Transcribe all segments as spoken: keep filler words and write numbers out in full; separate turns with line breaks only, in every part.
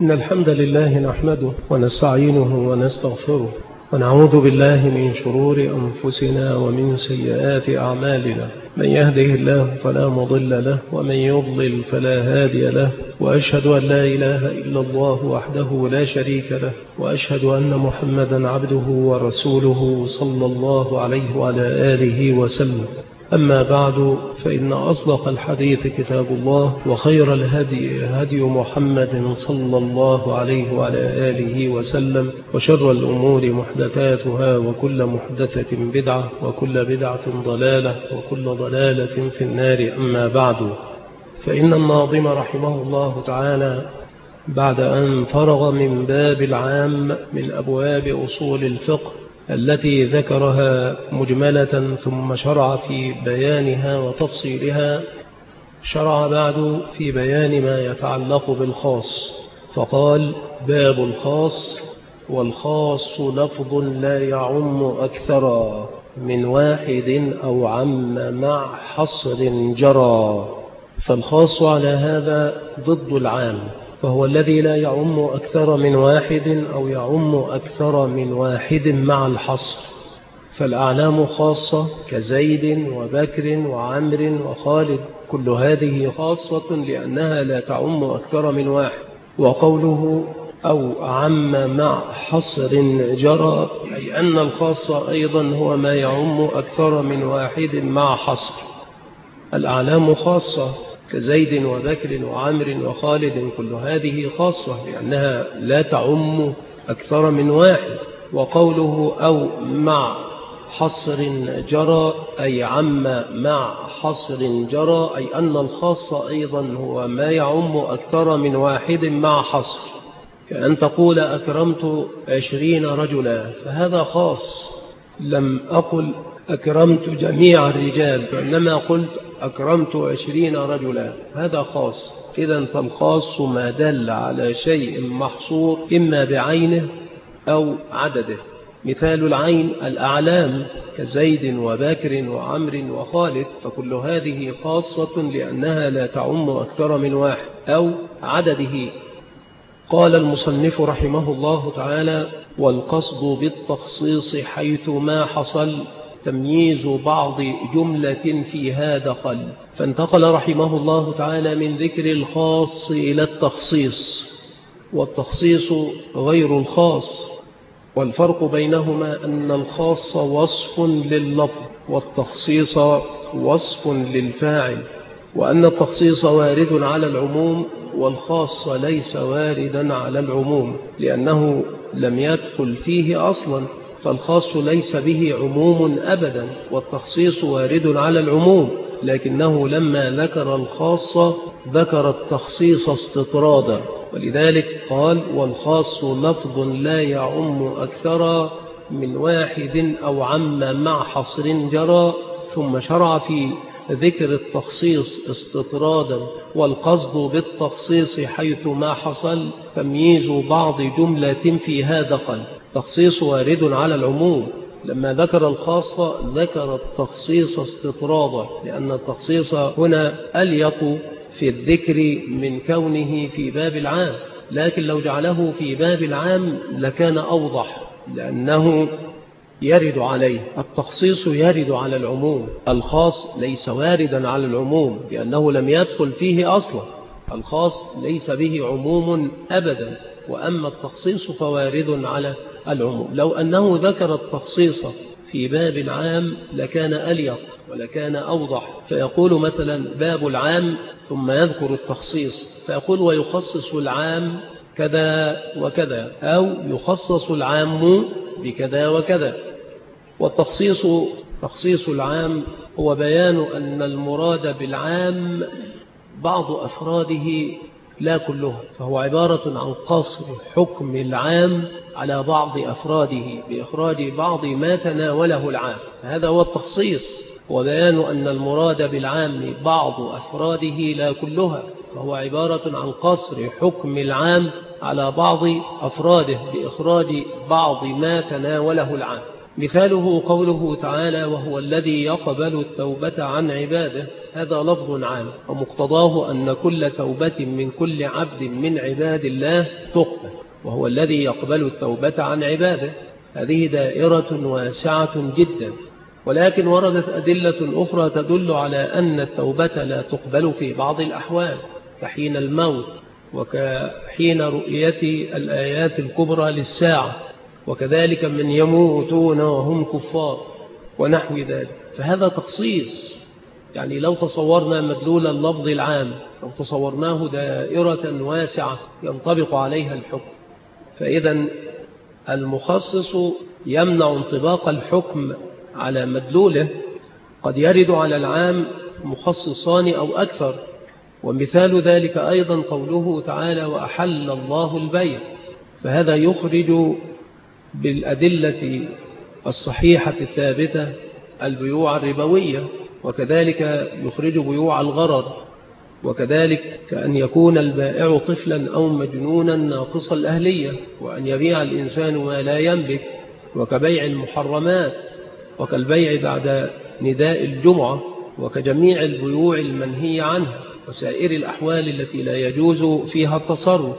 إن الحمد لله نحمده ونستعينه ونستغفره ونعوذ بالله من شرور أنفسنا ومن سيئات أعمالنا. من يهده الله فلا مضل له ومن يضلل فلا هادي له، وأشهد أن لا إله إلا الله وحده لا شريك له، وأشهد أن محمدا عبده ورسوله صلى الله عليه وعلى آله وسلم. أما بعد، فإن أصدق الحديث كتاب الله، وخير الهدي هدي محمد صلى الله عليه وعلى آله وسلم، وشر الأمور محدثاتها، وكل محدثة بدعة، وكل بدعة ضلالة، وكل ضلالة في النار. أما بعد، فإن الناظم رحمه الله تعالى بعد أن فرغ من باب العام من أبواب أصول الفقه التي ذكرها مجملة ثم شرع في بيانها وتفصيلها، شرع بعد في بيان ما يتعلق بالخاص، فقال: باب الخاص. والخاص لفظ لا يعم أكثر من واحد أو عم مع حصر جرى. فالخاص على هذا ضد العام، فهو الذي لا يعم أكثر من واحد أو يعم أكثر من واحد مع الحصر. فالأعلام خاصة كزيد وبكر وعمر وخالد، كل هذه خاصة لأنها لا تعم أكثر من واحد. وقوله أو عم مع حصر جرى، أي أن الخاص أيضا هو ما يعم أكثر من واحد مع حصر. الأعلام خاصة كزيد وبكر وعمر وخالد، كل هذه خاصة لأنها لا تعم أكثر من واحد. وقوله أو مع حصر جرى، أي عم مع حصر جرى، أي أن الخاص أيضا هو ما يعم أكثر من واحد مع حصر. كأن تقول أكرمت عشرين رجلا، فهذا خاص. لم أقل أكرمت جميع الرجال، وإنما قلت أكرمت عشرين رجلا، هذا خاص. إذن فالخاص ما دل على شيء محصور إما بعينه أو عدده. مثال العين الأعلام كزيد وبكر وعمر وخالد، فكل هذه خاصة لأنها لا تعم أكثر من واحد أو عدده. قال المصنف رحمه الله تعالى: والقصد بالتخصيص حيث ما حصل تمييز بعض جملة فيها دخل. فانتقل رحمه الله تعالى من ذكر الخاص إلى التخصيص، والتخصيص غير الخاص. والفرق بينهما أن الخاص وصف لللفظ، والتخصيص وصف للفاعل، وأن التخصيص وارد على العموم، والخاص ليس واردا على العموم لأنه لم يدخل فيه أصلا. فالخاص ليس به عموم أبدا، والتخصيص وارد على العموم، لكنه لما ذكر الخاص ذكر التخصيص استطرادا. ولذلك قال: والخاص لفظ لا يعم أكثر من واحد أو عم مع حصر جرى. ثم شرع في ذكر التخصيص استطرادا: والقصد بالتخصيص حيث ما حصل تمييز بعض جملة فيها دخل. تخصيص وارد على العموم، لما ذكر الخاص ذكر التخصيص استطرادا، لأن التخصيص هنا أليق في الذكر من كونه في باب العام، لكن لو جعله في باب العام لكان أوضح، لأنه يرد عليه. التخصيص يرد على العموم، الخاص ليس واردا على العموم لأنه لم يدخل فيه أصلا. الخاص ليس به عموم أبدا، وأما التخصيص فوارد على العموم. لو أنه ذكر التخصيص في باب العام لكان أليق ولكان أوضح، فيقول مثلا: باب العام، ثم يذكر التخصيص فيقول: ويخصص العام كذا وكذا، أو يخصص العام بكذا وكذا. والتخصيص تخصيص العام هو بيان أن المراد بالعام بعض أفراده لا كلها، فهو عبارة عن قصر حكم العام على بعض أفراده بإخراج بعض ما تناوله العام، فهذا هو التخصيص. وبيان أن المراد بالعام بعض أفراده لا كلها، فهو عبارة عن قصر حكم العام على بعض أفراده بإخراج بعض ما تناوله العام. مثاله قوله تعالى: وهو الذي يقبل التوبة عن عباده. هذا لفظ عام، ومقتضاه أن كل توبة من كل عبد من عباد الله تقبل، وهو الذي يقبل التوبة عن عباده. هذه دائرة واسعة جدا، ولكن وردت أدلة أخرى تدل على أن التوبة لا تقبل في بعض الأحوال، كحين الموت، وكحين رؤية الآيات الكبرى للساعة، وكذلك من يموتون وهم كفار ونحو ذلك. فهذا تخصيص، يعني لو تصورنا مدلول اللفظ العام، لو تصورناه دائرة واسعة ينطبق عليها الحكم، فإذا المخصص يمنع انطباق الحكم على مدلوله. قد يرد على العام مخصصان أو أكثر، ومثال ذلك أيضا قوله تعالى: وأحل الله البيع. فهذا يخرج بالأدلة الصحيحة الثابتة البيوع الربوية، وكذلك يخرج بيوع الغرر، وكذلك كأن يكون البائع طفلا أو مجنونا ناقص الأهلية، وأن يبيع الإنسان ما لا يملك، وكبيع المحرمات، وكالبيع بعد نداء الجمعة، وكجميع البيوع المنهي عنها، وسائر الأحوال التي لا يجوز فيها التصرف.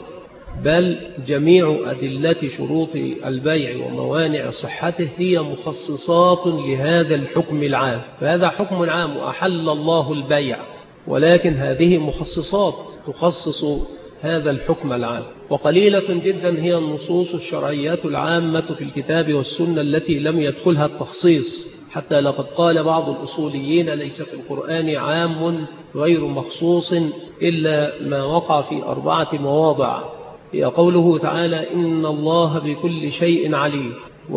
بل جميع أدلة شروط البيع وموانع صحته هي مخصصات لهذا الحكم العام. فهذا حكم عام وأحل الله البيع، ولكن هذه مخصصات تخصص هذا الحكم العام. وقليلة جدا هي النصوص الشرعيات العامة في الكتاب والسنة التي لم يدخلها التخصيص، حتى لقد قال بعض الأصوليين: ليس في القرآن عام غير مخصوص إلا ما وقع في أربعة مواضع. هي قوله تعالى: إن الله بكل شيء عليم،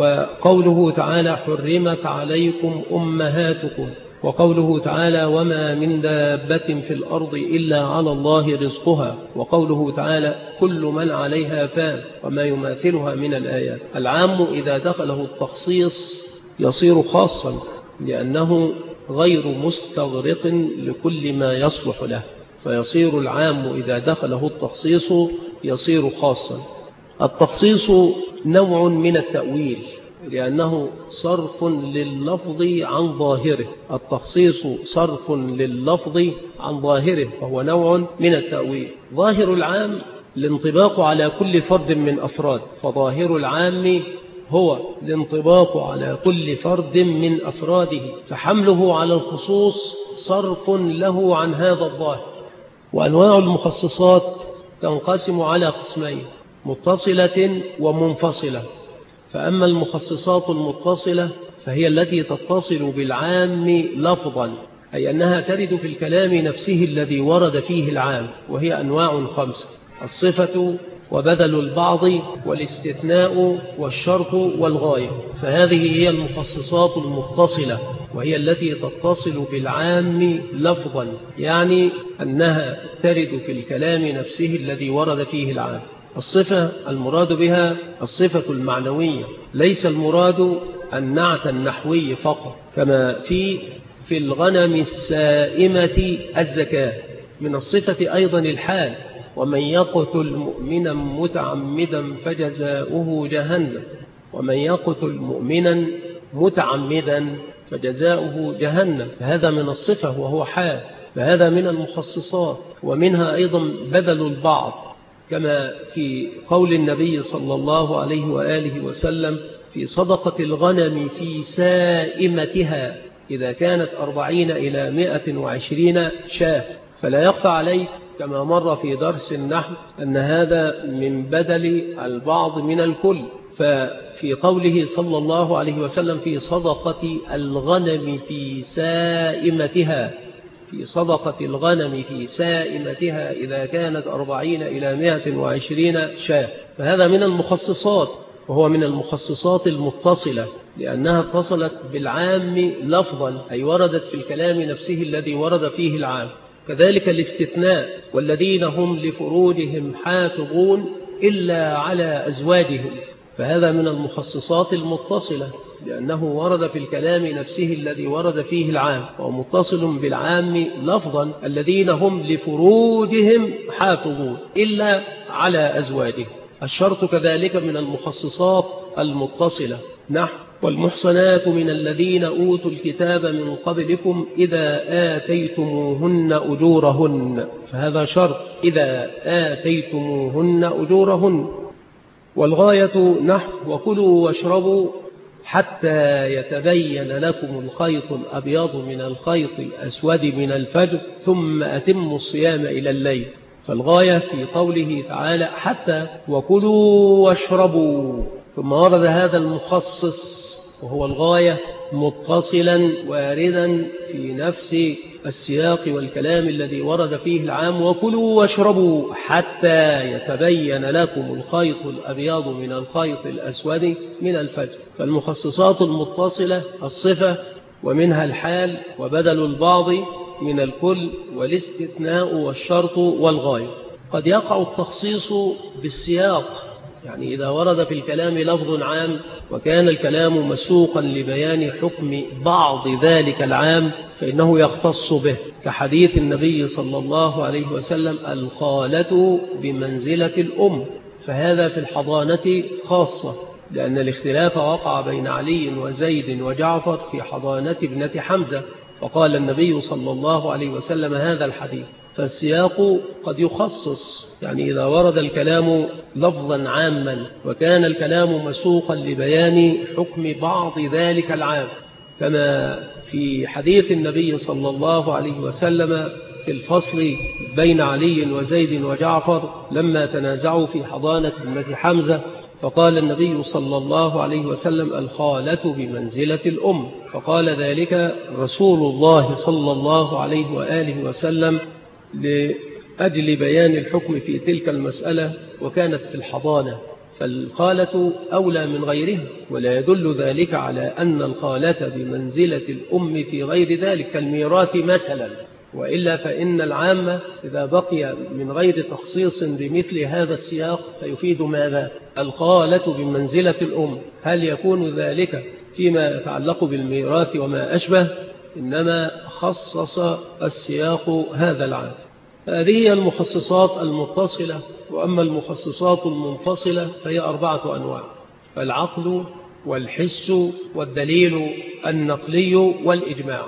وقوله تعالى: حرمت عليكم أمهاتكم، وقوله تعالى: وما من دابة في الأرض إلا على الله رزقها، وقوله تعالى: كل من عليها فان، وما يماثلها من الآيات. العام إذا دخله التخصيص يصير خاصا، لأنه غير مستغرق لكل ما يصلح له، فيصير العام إذا دخله التخصيص يصير خاصا. التخصيص نوع من التأويل، لأنه صرف لللفظ عن ظاهره. التخصيص صرف لللفظ عن ظاهره، فهو نوع من التأويل. ظاهر العام الانطباق على كل فرد من أفراد، فظاهر العام هو الانطباق على كل فرد من أفراده، فحمله على الخصوص صرف له عن هذا الظاهر. وأنواع المخصصات تنقسم على قسمين: متصلة ومنفصلة. فأما المخصصات المتصلة فهي التي تتصل بالعام لفظا، أي أنها ترد في الكلام نفسه الذي ورد فيه العام، وهي أنواع خمسة: الصفة، وبدل البعض، والاستثناء، والشرط، والغاية. فهذه هي المخصصات المتصلة، وهي التي تتصل بالعام لفظا، يعني أنها ترد في الكلام نفسه الذي ورد فيه العام. الصفة المراد بها الصفة المعنوية، ليس المراد النعت النحوي فقط، كما في في الغنم السائمة الزكاة. من الصفة أيضا الحال: ومن يقتل مؤمنا متعمدا فجزاؤه جهنم، ومن يقتل مؤمنا متعمدا فجزاؤه جهنم. فهذا من الصفة وهو حال، فهذا من المخصصات. ومنها أيضا بدل البعض، كما في قول النبي صلى الله عليه وآله وسلم في صدقة الغنم في سائمتها إذا كانت أربعين إلى مائة وعشرين شاة. فلا يخفى عليك كما مر في درس النحو أن هذا من بدل البعض من الكل. ففي قوله صلى الله عليه وسلم في صدقة الغنم في سائمتها، في صدقة الغنم في سائمتها إذا كانت أربعين إلى مائة وعشرين شاة، فهذا من المخصصات، وهو من المخصصات المتصلة، لأنها اتصلت بالعام لفظا، أي وردت في الكلام نفسه الذي ورد فيه العام. كذلك الاستثناء: والذين هم لفروجهم حافظون إلا على أزواجهم، فهذا من المخصصات المتصلة، لأنه ورد في الكلام نفسه الذي ورد فيه العام، ومتصل بالعام لفظا: الذين هم لفروجهم حافظون إلا على أزواجهم. الشرط كذلك من المخصصات المتصلة، نحو والمحصنات من الذين أوتوا الكتاب من قبلكم إذا آتيتموهن أجورهن، فهذا شرط، إذا آتيتموهن أجورهن. والغاية نحو وكلوا واشربوا حتى يتبين لكم الخيط الأبيض من الخيط الأسود من الفجر ثم أتموا الصيام إلى الليل. فالغاية في قوله تعالى حتى وكلوا واشربوا، ثم ورد هذا المخصص وهو الغاية متصلا واردا في نفس السياق والكلام الذي ورد فيه العام وكلوا واشربوا حتى يتبين لكم الخيط الأبيض من الخيط الأسود من الفجر. فالمخصصات المتصلة الصفة ومنها الحال وبدل البعض من الكل والاستثناء والشرط والغاية. قد يقع التخصيص بالسياق، يعني إذا ورد في الكلام لفظ عام وكان الكلام مسوقا لبيان حكم بعض ذلك العام فإنه يختص به، كحديث النبي صلى الله عليه وسلم الخالة بمنزلة الأم، فهذا في الحضانة خاصة، لأن الاختلاف وقع بين علي وزيد وجعفر في حضانة ابنة حمزة، فقال النبي صلى الله عليه وسلم هذا الحديث. فالسياق قد يخصص، يعني إذا ورد الكلام لفظا عاما وكان الكلام مسوقا لبيان حكم بعض ذلك العام، كما في حديث النبي صلى الله عليه وسلم في الفصل بين علي وزيد وجعفر لما تنازعوا في حضانة ابنة حمزة، فقال النبي صلى الله عليه وسلم الخالة بمنزلة الأم، فقال ذلك رسول الله صلى الله عليه وآله وسلم لأجل بيان الحكم في تلك المسألة وكانت في الحضانة، فالخالة أولى من غيرها، ولا يدل ذلك على أن الخالة بمنزلة الأم في غير ذلك كالميراث مثلا، وإلا فإن العامة إذا بقي من غير تخصيص بمثل هذا السياق فيفيد ماذا؟ الخالة بمنزلة الأم، هل يكون ذلك فيما يتعلق بالميراث وما أشبه؟ إنما خصص السياق هذا العام. هذه هي المخصصات المتصلة. وأما المخصصات المنفصلة فهي أربعة أنواع: العقل والحس والدليل النقلي والإجماع،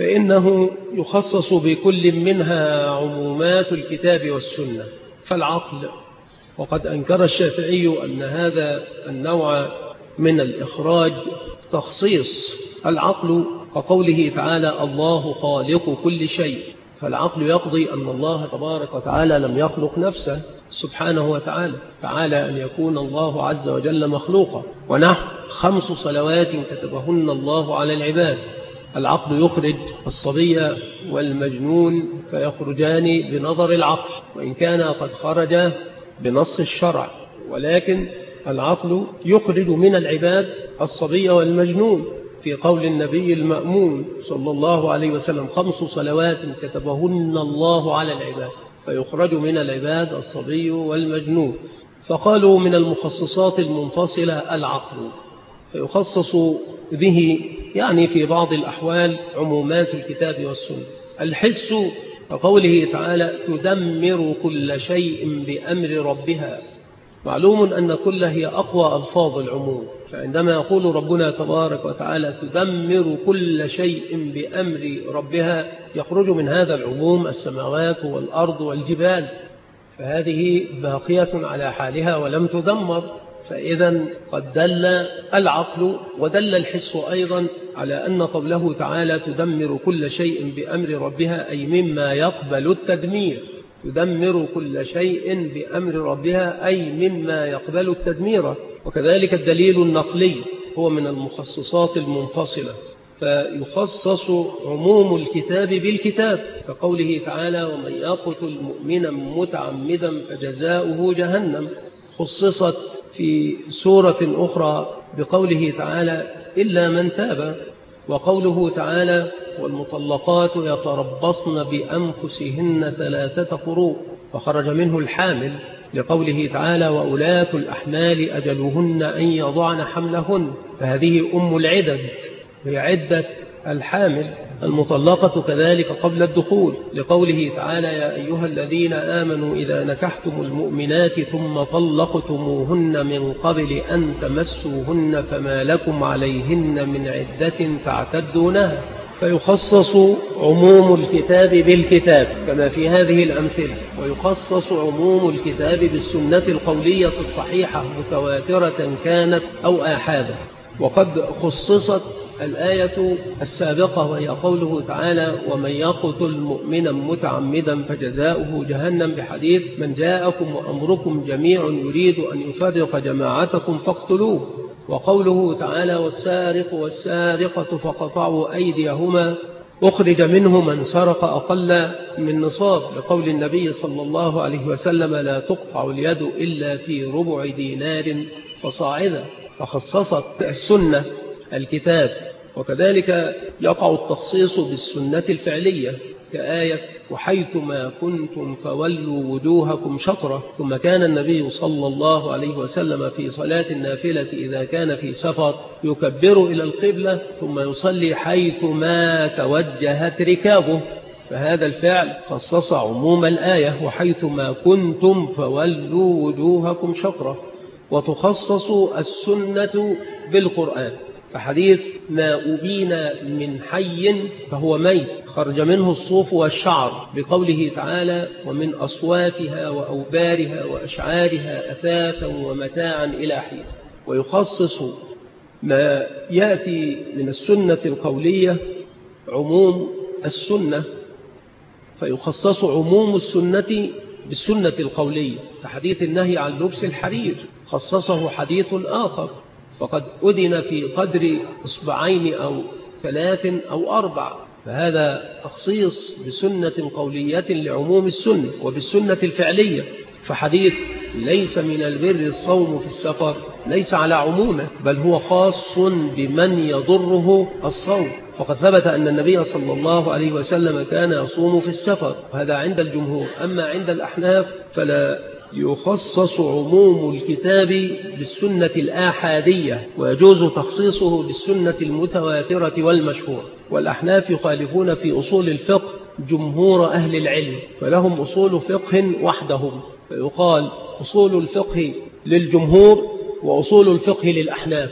فإنه يخصص بكل منها عمومات الكتاب والسنة. فالعقل، وقد أنكر الشافعي أن هذا النوع من الإخراج تخصيص. العقل كقوله تعالى الله خالق كل شيء، فالعقل يقضي أن الله تبارك وتعالى لم يخلق نفسه سبحانه وتعالى، تعالى أن يكون الله عز وجل مخلوقا. ونحن خمس صلوات كتبهن الله على العباد. العقل يخرج الصبي والمجنون فيخرجان بنظر العقل، وإن كان قد خرج بنص الشرع، ولكن العقل يخرج من العباد الصبي والمجنون في قول النبي المأمون صلى الله عليه وسلم خمس صلوات كتبهن الله على العباد، فيخرج من العباد الصبي والمجنون. فقالوا من المخصصات المنفصلة العقل، فيخصص به يعني في بعض الأحوال عمومات الكتاب والسنة. الحس كقوله تعالى تدمر كل شيء بأمر ربها. معلوم أن كل هي أقوى ألفاظ العموم، فعندما يقول ربنا تبارك وتعالى تدمر كل شيء بأمر ربها يخرج من هذا العموم السماوات والأرض والجبال، فهذه باقية على حالها ولم تدمر. فإذا قد دل العقل ودل الحس أيضا على أن قوله تعالى تدمر كل شيء بأمر ربها أي مما يقبل التدمير، تدمر كل شيء بأمر ربها أي مما يقبل التدمير. وكذلك الدليل النقلي هو من المخصصات المنفصلة، فيخصص عموم الكتاب بالكتاب كقوله تعالى ومن يقتل مؤمنا متعمدا فجزاؤه جهنم. خصصت في سورة أخرى بقوله تعالى إلا من تاب، وقوله تعالى والمطلقات يتربصن بأنفسهن ثلاثة قروء فخرج منه الحامل، لقوله تعالى وأولاة الأحمال أجلهن أن يضعن حملهن، فهذه أم العدد هي عدة الحامل. المطلقة كذلك قبل الدخول، لقوله تعالى: يا أيها الذين آمنوا إذا نكحتم المؤمنات ثم طلقتموهن من قبل أن تمسوهن فما لكم عليهن من عدة تعتدونها. فيخصص عموم الكتاب بالكتاب كما في هذه الأمثلة، ويخصص عموم الكتاب بالسنة القولية الصحيحة متواترة كانت أو آحادا. وقد خصصت الآية السابقة وهي قوله تعالى: ومن يقتل مؤمنا متعمدا فجزاؤه جهنم، بحديث: من جاءكم وأمركم جميع يريد أن يفرق جماعتكم فاقتلوه. وقوله تعالى: والسارق والسارقة فقطعوا أيديهما أخرج منه من سرق أقل من نصاب، لقول النبي صلى الله عليه وسلم: لا تقطع اليد إلا في ربع دينار فصاعدا. فخصصت السنة الكتاب. وكذلك يقع التخصيص بالسنة الفعلية كآية: وحيثما كنتم فولوا وجوهكم شطرة. ثم كان النبي صلى الله عليه وسلم في صلاة النافلة إذا كان في سفر يكبر إلى القبلة ثم يصلي حيثما توجهت ركابه، فهذا الفعل خصص عموم الآية: وحيثما كنتم فولوا وجوهكم شطرة. وتخصص السنة بالقرآن، فحديث: ما أبين من حي فهو ميت خرج منه الصوف والشعر، بقوله تعالى: ومن أصوافها وأوبارها وأشعارها أثاثا ومتاعا إلى حين. ويخصص ما يأتي من السنة القولية عموم السنة، فيخصص عموم السنة بالسنة القولية، كحديث النهي عن لبس الحرير خصصه حديث آخر: فقد أذن في قدر إصبعين أو ثلاث أو أربع، فهذا تخصيص بسنة قولية لعموم السنة. وبالسنة الفعلية فحديث: ليس من البر الصوم في السفر ليس على عمومه، بل هو خاص بمن يضره الصوم، فقد ثبت أن النبي صلى الله عليه وسلم كان يصوم في السفر، وهذا عند الجمهور. أما عند الأحناف فلا يخصص عموم الكتاب بالسنة الآحادية، ويجوز تخصيصه بالسنة المتواترة والمشهورة. والأحناف يخالفون في أصول الفقه جمهور أهل العلم، فلهم أصول فقه وحدهم، فيقال أصول الفقه للجمهور وأصول الفقه للأحناف.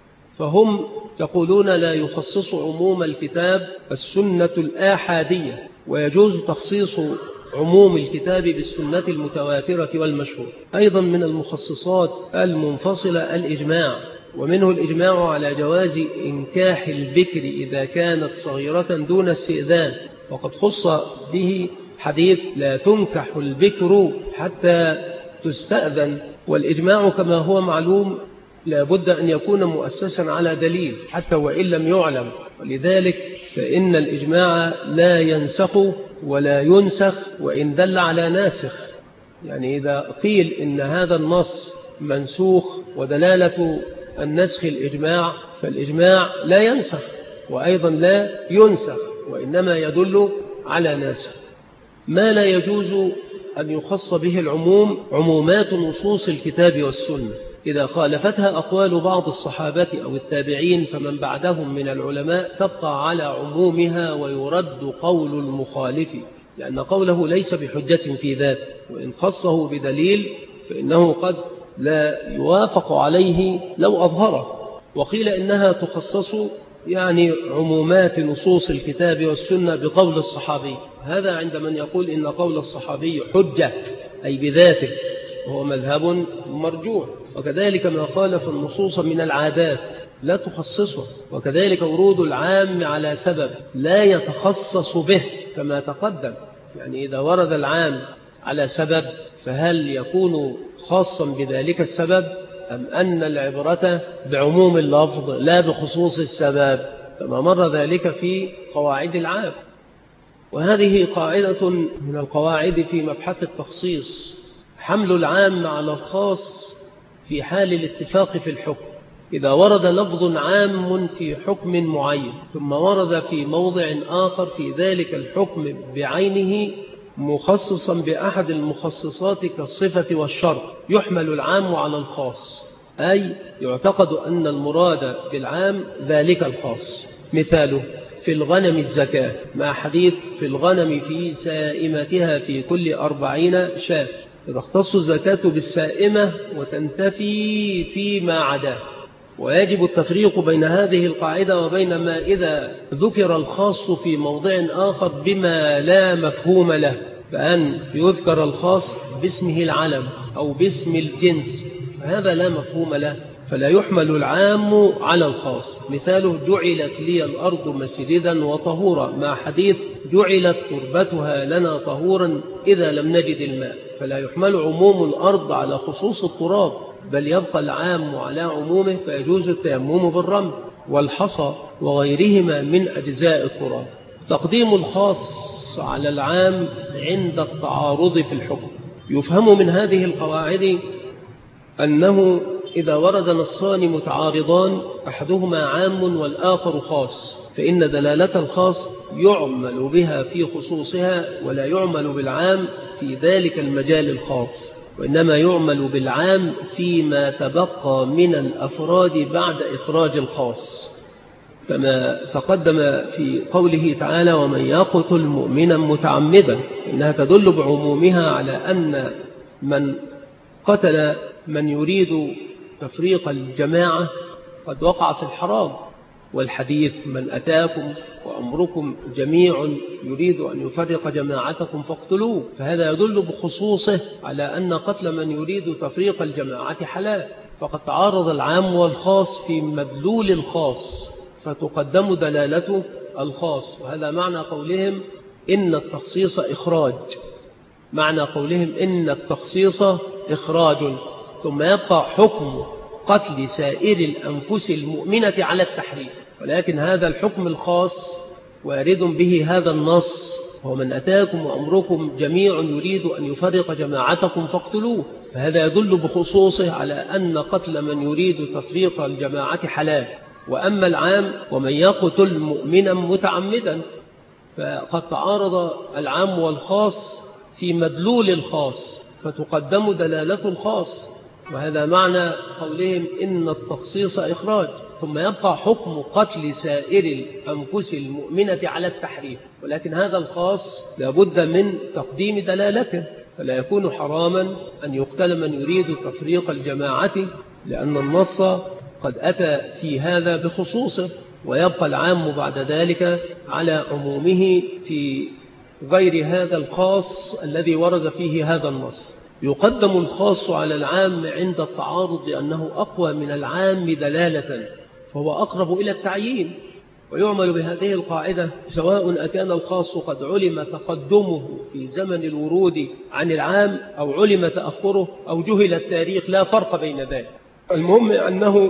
فهم يقولون لا يخصص عموم الكتاب السنة الآحادية، ويجوز تخصيص عموم الكتاب بالسنة المتواترة والمشهور. أيضا من المخصصات المنفصلة الإجماع، ومنه الإجماع على جواز إنكاح البكر إذا كانت صغيرة دون استئذان، وقد خص به حديث: لا تنكح البكر حتى تستأذن. والإجماع كما هو معلوم لا بد أن يكون مؤسسا على دليل حتى وإن لم يعلم، ولذلك فإن الإجماع لا ينسخ ولا ينسخ وإن دل على ناسخ. يعني إذا قيل إن هذا النص منسوخ ودلالة النسخ الإجماع، فالإجماع لا ينسخ وأيضا لا ينسخ، وإنما يدل على ناسخ. ما لا يجوز أن يخص به العموم عمومات نصوص الكتاب والسنة، إذا خالفتها أقوال بعض الصحابة أو التابعين فمن بعدهم من العلماء تبقى على عمومها ويرد قول المخالف، لأن قوله ليس بحجة في ذاته، وإن خصه بدليل فإنه قد لا يوافق عليه لو أظهره. وقيل إنها تخصص يعني عمومات نصوص الكتاب والسنة بقول الصحابي، هذا عند من يقول إن قول الصحابي حجة أي بذاته، وهو مذهب مرجوح. وكذلك ما خالف النصوص من العادات لا تخصصه، وكذلك ورود العام على سبب لا يتخصص به كما تقدم. يعني إذا ورد العام على سبب فهل يكون خاصا بذلك السبب، أم أن العبرة بعموم اللفظ لا بخصوص السبب، كما مر ذلك في قواعد العام. وهذه قاعدة من القواعد في مبحث التخصيص: حمل العام على الخاص في حال الاتفاق في الحكم. إذا ورد لفظ عام في حكم معين ثم ورد في موضع آخر في ذلك الحكم بعينه مخصصا بأحد المخصصات كالصفة والشرط، يحمل العام على الخاص، أي يعتقد أن المراد بالعام ذلك الخاص. مثاله: في الغنم الزكاة، مع حديث في الغنم في سائمتها في كل أربعين شاة، فتختص الزكاة بالسائمة وتنتفي فيما عداه. ويجب التفريق بين هذه القاعدة وبين ما إذا ذكر الخاص في موضع آخر بما لا مفهوم له، فأن يذكر الخاص باسمه العلم أو باسم الجنس، فهذا لا مفهوم له، فلا يحمل العام على الخاص. مثاله جعلت لي الأرض مسجدا وطهورا، مع حديث جعلت تربتها لنا طهورا إذا لم نجد الماء، فلا يحمل عموم الأرض على خصوص التراب، بل يبقى العام على عمومه، فيجوز التيمم بالرمل والحصى وغيرهما من أجزاء التراب. تقديم الخاص على العام عند التعارض في الحكم. يفهم من هذه القواعد أنه إذا ورد نصان متعارضان أحدهما عام والآخر خاص، فإن دلالة الخاص يعمل بها في خصوصها، ولا يعمل بالعام في ذلك المجال الخاص، وإنما يعمل بالعام فيما تبقى من الأفراد بعد إخراج الخاص، كما تقدم في قوله تعالى ومن يقتل مؤمنا متعمدا، إنها تدل بعمومها على أن من قتل من يريد تفريق الجماعة قد وقع في الحرام، والحديث من أتاكم وأمركم جميع يريد أن يفرق جماعتكم فاقتلوه، فهذا يدل بخصوصه على أن قتل من يريد تفريق الجماعة حلال. فقد تعارض العام والخاص في مدلول الخاص، فتقدم دلالته الخاص، وهذا معنى قولهم إن التخصيص إخراج، معنى قولهم إن التخصيص إخراج، ثم يبقى حكم قتل سائر الأنفس المؤمنة على التحريم. ولكن هذا الحكم الخاص وارد به هذا النص، ومن أتاكم وأمركم جميع يريد أن يفرق جماعتكم فاقتلوه، فهذا يدل بخصوصه على أن قتل من يريد تفريق الجماعة حلال. وأما العام ومن يقتل مؤمنا متعمدا، فقد تعارض العام والخاص في مدلول الخاص، فتقدم دلالة الخاص، وهذا معنى قولهم إن التخصيص إخراج، ثم يبقى حكم قتل سائر الأنفس المؤمنة على التحريم. ولكن هذا الخاص لابد من تقديم دلالته، فلا يكون حراما أن يقتل من يريد تفريق الجماعة، لأن النص قد أتى في هذا بخصوصه، ويبقى العام بعد ذلك على عمومه في غير هذا الخاص الذي ورد فيه هذا النص. يقدم الخاص على العام عند التعارض لأنه أقوى من العام دلالة، فهو أقرب إلى التعيين، ويعمل بهذه القاعدة سواء أكان الخاص قد علم تقدمه في زمن الورود عن العام أو علم تأخره أو جهل التاريخ، لا فرق بين ذلك. المهم أنه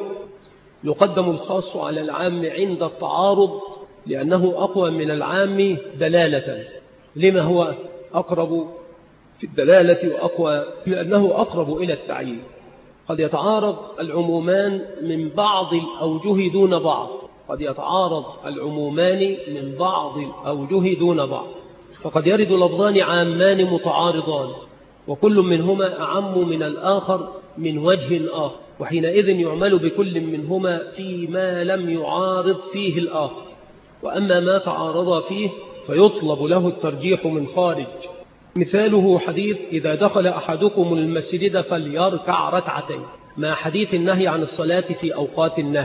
يقدم الخاص على العام عند التعارض لأنه أقوى من العام دلالة. لما هو أقرب في الدلالة وأقوى؟ لأنه أقرب إلى التعيين. قد يتعارض العمومان من بعض الأوجه دون بعض، قد يتعارض العمومان من بعض الأوجه دون بعض، فقد يرد لفظان عامان متعارضان وكل منهما أعم من الآخر من وجه آخر، وحينئذ يعمل بكل منهما فيما لم يعارض فيه الآخر. وأما ما تعارض فيه فيطلب له الترجيح من خارج. مثاله حديث إذا دخل أحدكم المسجد فليركع ركعتين، مع حديث النهي عن الصلاة في أوقات النهي،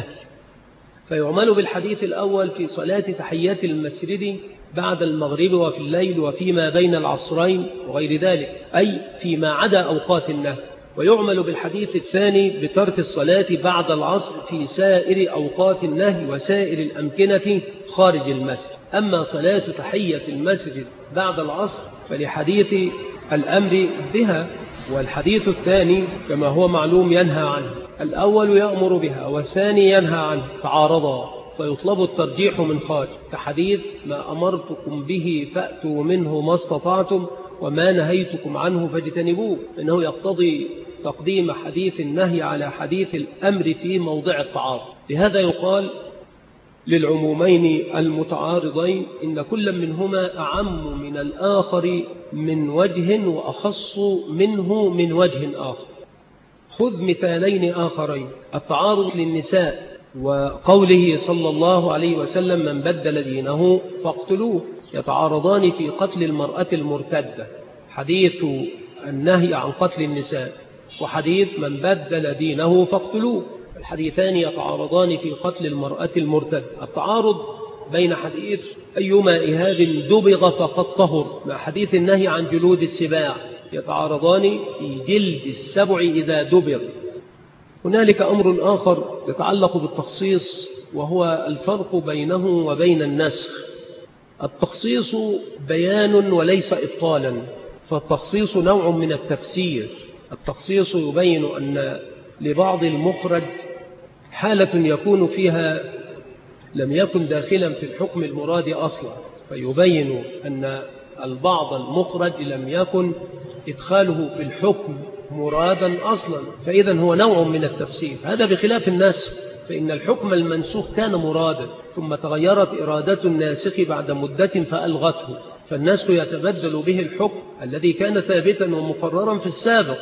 فيعمل بالحديث الأول في صلاة تحيات المسجد بعد المغرب وفي الليل وفيما بين العصرين وغير ذلك، أي فيما عدا أوقات النهي. ويعمل بالحديث الثاني بترك الصلاة بعد العصر في سائر أوقات النهي وسائر الأمكنة خارج المسجد. أما صلاة تحية المسجد بعد العصر فلحديث الأمر بها، والحديث الثاني كما هو معلوم ينهى عنه، الأول يأمر بها والثاني ينهى عنه، تعارضا فيطلب الترجيح من خارج، كحديث ما أمرتكم به فأتوا منه ما استطعتم وما نهيتكم عنه فاجتنبوه، إنه يقتضي تقديم حديث النهي على حديث الأمر في موضع التعارض. لهذا يقال للعمومين المتعارضين إن كل منهما أعم من الآخر من وجه وأخص منه من وجه آخر. خذ مثالين آخرين: التعارض للنساء وقوله صلى الله عليه وسلم من بدل دينه فاقتلوه، يتعارضان في قتل المرأة المرتدة، حديث النهي عن قتل النساء وحديث من بدل دينه فاقتلوه، الحديثان يتعارضان في قتل المرأة المرتدة. التعارض بين حديث أيما إهاب دبغ فقد طهر مع حديث النهي عن جلود السباع، يتعارضان في جلد السبع إذا دبغ. هنالك أمر آخر يتعلق بالتخصيص، وهو الفرق بينه وبين النسخ. التخصيص بيان وليس إبطالا، فالتخصيص نوع من التفسير. التخصيص يبين أن لبعض المخرج حالة يكون فيها لم يكن داخلا في الحكم المراد أصلا، فيبين أن البعض المخرج لم يكن إدخاله في الحكم مرادا أصلا، فإذا هو نوع من التفسير. هذا بخلاف النسخ، فإن الحكم المنسوخ كان مرادا ثم تغيرت إرادة الناسخ بعد مدة فألغته، فالنسخ يتبدل به الحكم الذي كان ثابتا ومقررا في السابق.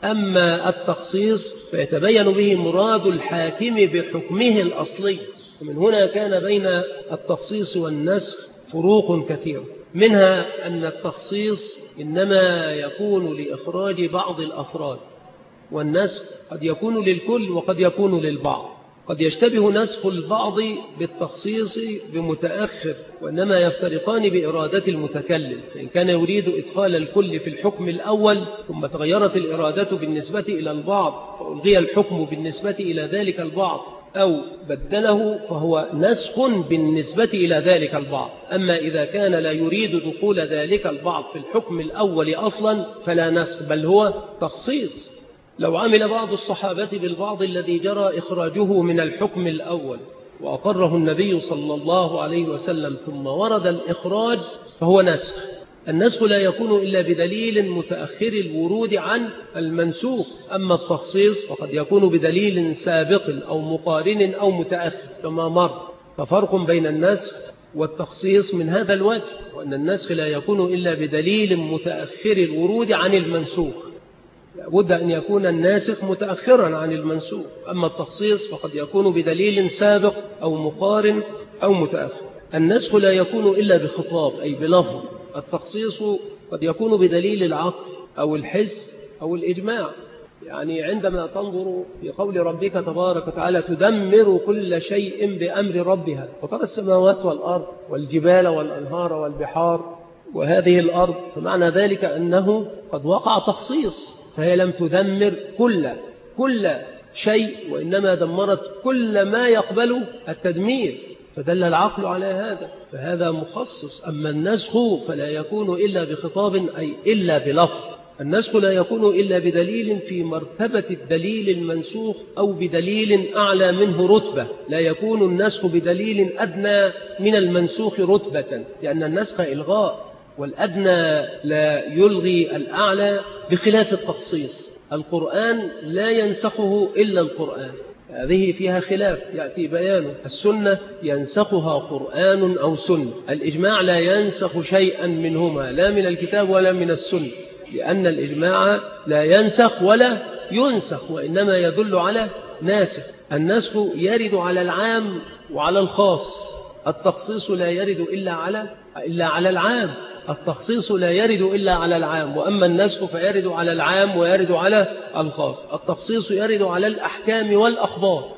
أما التخصيص فيتبين به مراد الحاكم بحكمه الأصلي، ومن هنا كان بين التخصيص والنسخ فروق كثيرة، منها أن التخصيص إنما يكون لإخراج بعض الأفراد، والنسخ قد يكون للكل وقد يكون للبعض. قد يشتبه نسخ البعض بالتخصيص بمتأخر، وإنما يفترقان بإرادة المتكلم، فإن كان يريد إدخال الكل في الحكم الأول ثم تغيرت الإرادة بالنسبة إلى البعض فألغي الحكم بالنسبة إلى ذلك البعض أو بدله، فهو نسخ بالنسبة إلى ذلك البعض. أما إذا كان لا يريد دخول ذلك البعض في الحكم الأول أصلا فلا نسخ، بل هو تخصيص. لو عمل بعض الصحابة بالبعض الذي جرى إخراجه من الحكم الأول وأقره النبي صلى الله عليه وسلم ثم ورد الإخراج فهو نسخ. النسخ لا يكون إلا بدليل متأخر الورود عن المنسوخ، أما التخصيص فقد يكون بدليل سابق أو مقارن أو متأخر كما مر. ففرق بين النسخ والتخصيص من هذا الوجه، وأن النسخ لا يكون إلا بدليل متأخر الورود عن المنسوخ، لابد أن يكون الناسخ متأخرا عن المنسوخ. أما التخصيص فقد يكون بدليل سابق أو مقارن أو متأخر. النسخ لا يكون إلا بخطاب أي بلفظ، التخصيص قد يكون بدليل العقل أو الحس أو الإجماع. يعني عندما تنظر في قول ربك تبارك وتعالى تدمر كل شيء بأمر ربها، وترى السماوات والأرض والجبال والأنهار والبحار وهذه الأرض، فمعنى ذلك أنه قد وقع تخصيص، فهي لم تدمر كل كل شيء، وإنما دمرت كل ما يقبل التدمير، فدل العقل على هذا، فهذا مخصص. أما النسخ فلا يكون إلا بخطاب أي إلا بلفظ. النسخ لا يكون إلا بدليل في مرتبة الدليل المنسوخ أو بدليل أعلى منه رتبة، لا يكون النسخ بدليل أدنى من المنسوخ رتبة، لأن النسخ إلغاء، والأدنى لا يلغي الأعلى، بخلاف التخصيص. القرآن لا ينسخه إلا القرآن، هذه فيها خلاف يأتي بيانه. السنة ينسخها قرآن أو سنة، الإجماع لا ينسخ شيئا منهما، لا من الكتاب ولا من السنة، لأن الإجماع لا ينسخ ولا ينسخ، وإنما يدل على ناسخ. النسخ يرد على العام وعلى الخاص، التخصيص لا يرد إلا على إلا على العام، التخصيص لا يرد إلا على العام، وأما النسخ فيرد على العام ويرد على الخاص. التخصيص يرد على الأحكام والأخبار،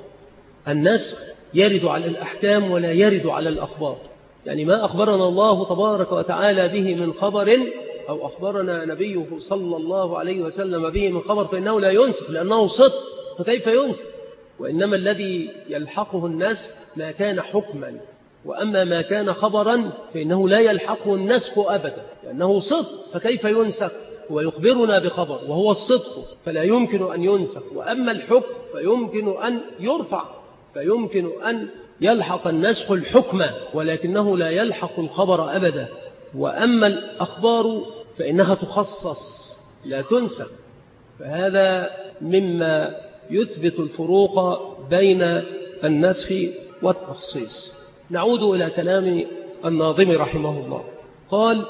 النسخ يرد على الأحكام ولا يرد على الأخبار. يعني ما أخبرنا الله تبارك وتعالى به من خبر أو أخبرنا نبيه صلى الله عليه وسلم به من خبر فإنه لا ينسخ، لأنه صدق، فكيف ينسخ؟ وإنما الذي يلحقه النسخ ما كان حكما، وأما ما كان خبرا فإنه لا يلحقه النسخ أبدا، لأنه صدق، فكيف ينسخ؟ هو يخبرنا بخبر وهو الصدق فلا يمكن أن ينسخ، وأما الحكم فيمكن أن يرفع، فيمكن أن يلحق النسخ الحكم ولكنه لا يلحق الخبر أبدا. وأما الأخبار فإنها تخصص لا تنسخ، فهذا مما يثبت الفروق بين النسخ والتخصيص. نعود إلى كلام الناظم رحمه الله، قال: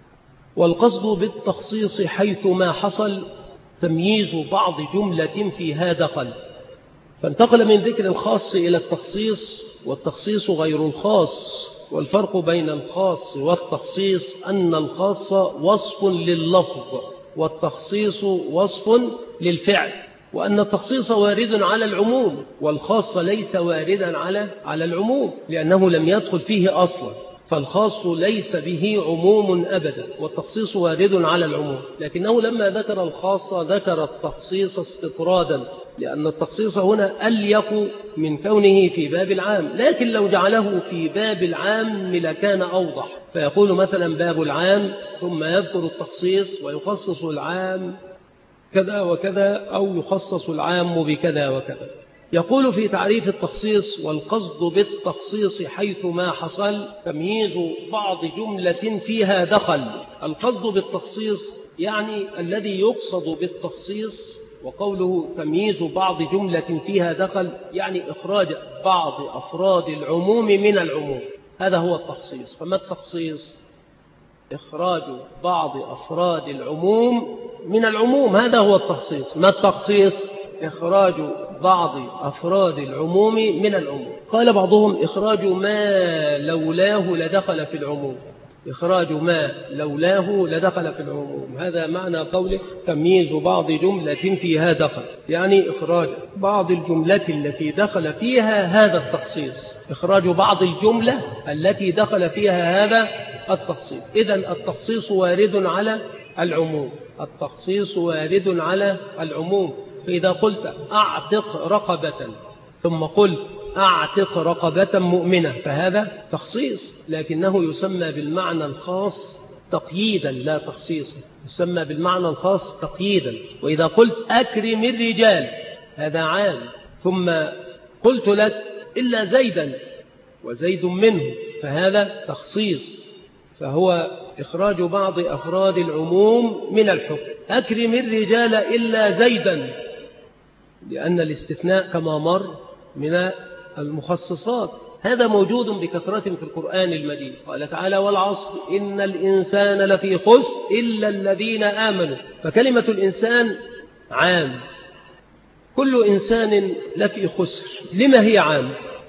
والقصد بالتخصيص حيث ما حصل تمييز بعض جملة في هذا قل. فانتقل من ذكر الخاص إلى التخصيص، والتخصيص غير الخاص. والفرق بين الخاص والتخصيص أن الخاص وصف لللفظ والتخصيص وصف للفعل، وأن التخصيص وارد على العموم والخاص ليس واردا على على العموم لأنه لم يدخل فيه أصلا، فالخاص ليس به عموم أبدا والتخصيص وارد على العموم، لكنه لما ذكر الخاص ذكر التخصيص استطرادا، لأن التخصيص هنا أليق من كونه في باب العام، لكن لو جعله في باب العام لكان أوضح، فيقول مثلا باب العام ثم يذكر التخصيص ويخصص العام كذا وكذا أو يخصص العام بكذا وكذا. يقول في تعريف التخصيص: والقصد بالتخصيص حيث ما حصل تمييز بعض جملة فيها دخل. القصد بالتخصيص يعني الذي يقصد بالتخصيص، وقوله تمييز بعض جملة فيها دخل يعني إخراج بعض أفراد العموم من العموم، هذا هو التخصيص. فما التخصيص؟ إخراج بعض أفراد العموم من العموم، هذا هو التخصيص. ما التخصيص؟ إخراج بعض أفراد العموم من العموم. قال بعضهم: إخراج ما لولاه لدخل في العموم، إخراج ما لولاه لدخل في العموم، هذا معنى قوله تمييز بعض جملة فيها دخل، يعني إخراج بعض الجملة التي دخل فيها هذا التخصيص، إخراج بعض الجملة التي دخل فيها هذا التخصيص. إذن التخصيص وارد على العموم، التخصيص وارد على العموم. فإذا قلت أعتق رقبة ثم قلت أعتق رقبة مؤمنة فهذا تخصيص، لكنه يسمى بالمعنى الخاص تقييدا لا تخصيصا، يسمى بالمعنى الخاص تقييدا. وإذا قلت أكرم الرجال هذا عام، ثم قلت لك إلا زيدا وزيد منه فهذا تخصيص، فهو إخراج بعض أفراد العموم من الحكم. أكرم الرجال إلا زيدا، لأن الاستثناء كما مر من المخصصات، هذا موجود بكثرة في القرآن المجيد. قال تعالى: والعصر إن الإنسان لفي خسر إلا الذين آمنوا، فكلمة الإنسان عام، كل إنسان لفي خسر. لما هي عام؟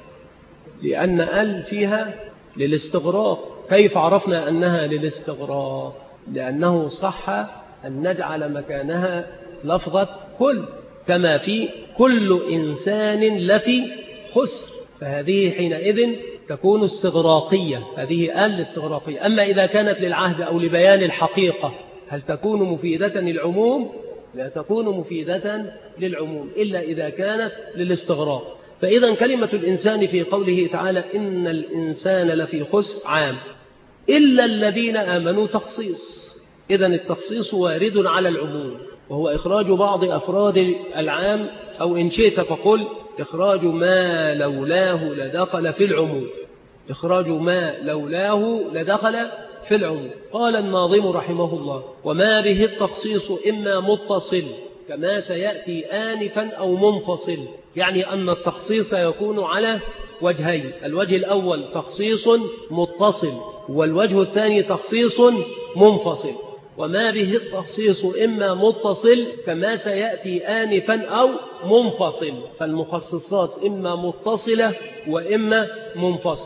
لأن ال فيها للاستغراق. كيف عرفنا أنها للاستغراق؟ لأنه صح أن نجعل مكانها لفظة كل، كما في كل إنسان لفي خسر، فهذه حينئذ تكون استغراقية، هذه آل استغراقية. أما إذا كانت للعهد أو لبيان الحقيقة هل تكون مفيدة للعموم؟ لا تكون مفيدة للعموم إلا إذا كانت للاستغراق. فإذا كلمة الإنسان في قوله تعالى إن الإنسان لفي خسر عام، إلا الذين آمنوا تخصيص. إذن التخصيص وارد على العموم، وهو إخراج بعض أفراد العام، أو إن شئت فقل إخراج ما لولاه لدخل في العموم، إخراج ما لولاه لدخل في العموم. قال الناظم رحمه الله: وما به التخصيص إما متصل كما سيأتي آنفا أو منفصل، يعني أن التخصيص يكون على وجهين، الوجه الأول تخصيص متصل، والوجه الثاني تخصيص منفصل. وما به التخصيص إما متصل كما سيأتي آنفا أو منفصل، فالمخصصات إما متصلة وإما منفصل.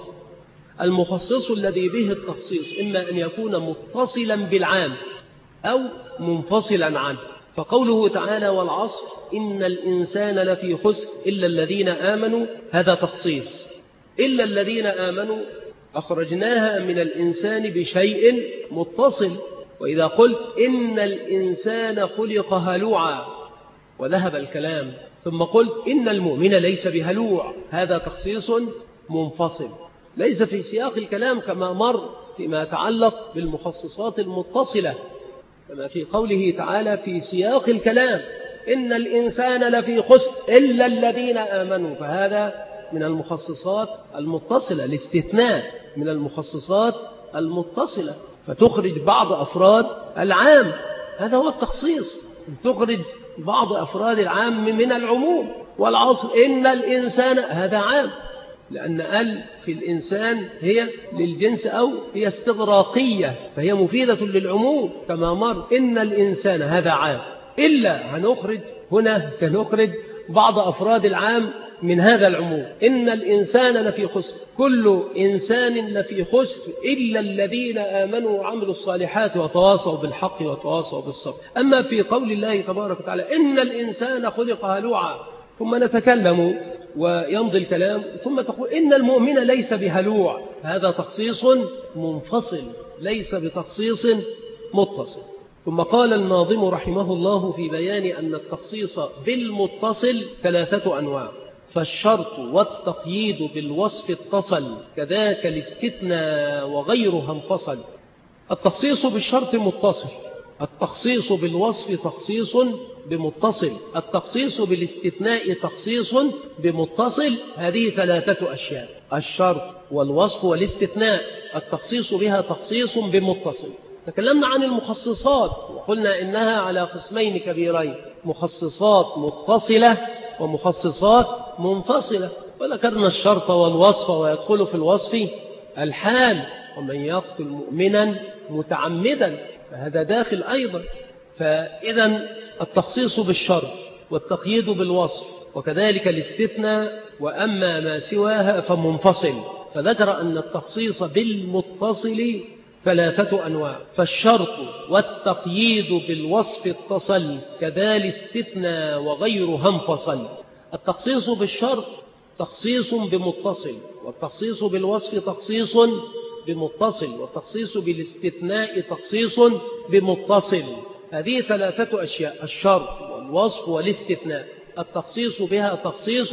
المخصص الذي به التخصيص إما أن يكون متصلا بالعام أو منفصلا عنه، فقوله تعالى: والعصر إن الإنسان لفي خسر إلا الذين آمنوا، هذا تخصيص. إلا الذين آمنوا أخرجناها من الإنسان بشيء متصل. وإذا قلت إن الإنسان خلق هلوعا وذهب الكلام، ثم قلت إن المؤمن ليس بهلوع، هذا تخصيص منفصل ليس في سياق الكلام كما مر فيما يتعلق بالمخصصات المتصلة، كما في قوله تعالى في سياق الكلام إن الإنسان لفي خسر إلا الذين آمنوا، فهذا من المخصصات المتصلة، الاستثناء من المخصصات المتصلة، فتخرج بعض أفراد العام، هذا هو التخصيص، تخرج بعض أفراد العام من العموم. والعصر إن الإنسان هذا عام، لأن ال في الإنسان هي للجنس أو هي استغراقية، فهي مفيدة للعموم كما مر. إن الإنسان هذا عام، إلا هنخرج هنا سنخرج بعض أفراد العام من هذا العموم: إن الإنسان لفي خسر، كل إنسان لفي خسر إلا الذين آمنوا وعملوا الصالحات وتواصوا بالحق وتواصوا بالصبر. أما في قول الله تبارك وتعالى: إن الإنسان خلق هلوعا، ثم نتكلم ويمضي الكلام ثم تقول إن المؤمن ليس بهلوع، هذا تخصيص منفصل ليس بتخصيص متصل. ثم قال الناظم رحمه الله في بيان أن التخصيص بالمتصل ثلاثة أنواع: فالشرط والتقييد بالوصف اتصل، كذاك الاستثناء وغيرها انفصل. التخصيص بالشرط متصل، التخصيص بالوصف تخصيص بمتصل، التخصيص بالاستثناء تخصيص بمتصل. هذه ثلاثة أشياء: الشرط والوصف والاستثناء، التخصيص بها تخصيص بمتصل. تكلمنا عن المخصصات وقلنا إنها على قسمين كبيرين: مخصصات متصلة ومخصصات منفصلة، وذكرنا الشرط والوصف، ويدخل في الوصف الحال: ومن يقتل مؤمنا متعمدا، فهذا داخل أيضا. فإذا التخصيص بالشرط والتقييد بالوصف وكذلك الاستثناء، وأما ما سواها فمنفصل. فذكر أن التخصيص بالمتصل ثلاثة أنواع: فالشرط والتقييد بالوصف اتصل، كذا الاستثناء وغيرها انفصل. التخصيص بالشرط تخصيص بمتصل، والتخصيص بالوصف تخصيص بمتصل، والتخصيص بالاستثناء تخصيص بمتصل. هذه ثلاثة أشياء: الشرط والوصف والاستثناء، التخصيص بها تخصيص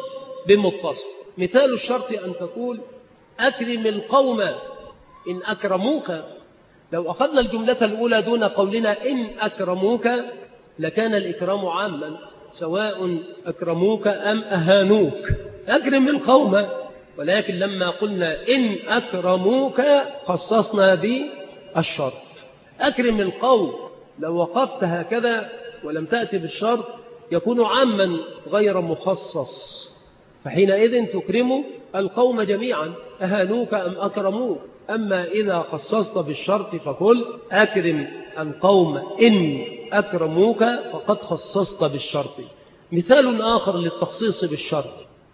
بمتصل. مثال الشرط أن تقول: أكرم القوم إن أكرموك. لو أخذنا الجملة الأولى دون قولنا إن أكرموك لكان الإكرام عاما، سواء أكرموك أم أهانوك، أكرم القوم. ولكن لما قلنا إن أكرموك خصصنا بالشرط. أكرم القوم لو وقفت هكذا ولم تأتي بالشرط يكون عاما غير مخصص، فحينئذ تكرم القوم جميعا، أهانوك أم أكرموك. أما إذا خصصت بالشرط فقل أكرم القوم إن أكرموك، فقد خصصت بالشرط. مثال آخر للتخصيص بالشرط: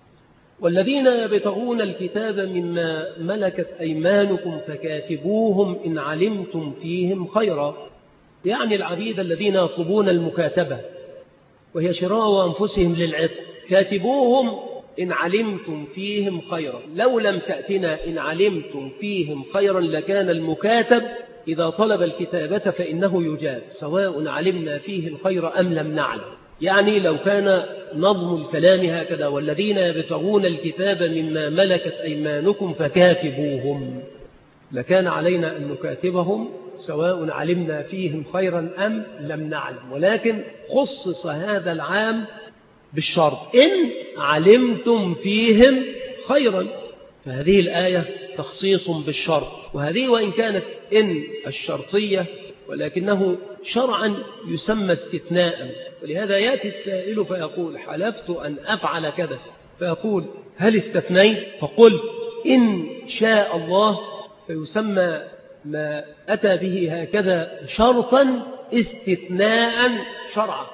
والذين يبتغون الكتاب مما ملكت أيمانكم فكاتبوهم إن علمتم فيهم خيرا. يعني العبيد الذين يطلبون المكاتبة وهي شراء أنفسهم للعتق، كاتبوهم إن علمتم فيهم خيرا. لو لم تأتنا إن علمتم فيهم خيرا لكان المكاتب إذا طلب الكتابة فإنه يجاب، سواء علمنا فيه الخير أم لم نعلم. يعني لو كان نظم الكلام هكذا: والذين يبتغون الكتاب مما ملكت أيمانكم فكاتبوهم، لكان علينا أن نكاتبهم سواء علمنا فيهم خيرا أم لم نعلم. ولكن خصص هذا العام بالشرط: إن علمتم فيهم خيرا. فهذه الآية تخصيص بالشرط، وهذه وإن كانت إن الشرطية ولكنه شرعا يسمى استثناء. ولهذا يأتي السائل فيقول: حلفت أن أفعل كذا، فيقول: هل استثنيت؟ فقل إن شاء الله، فيسمى ما أتى به هكذا شرطا استثناء شرعا.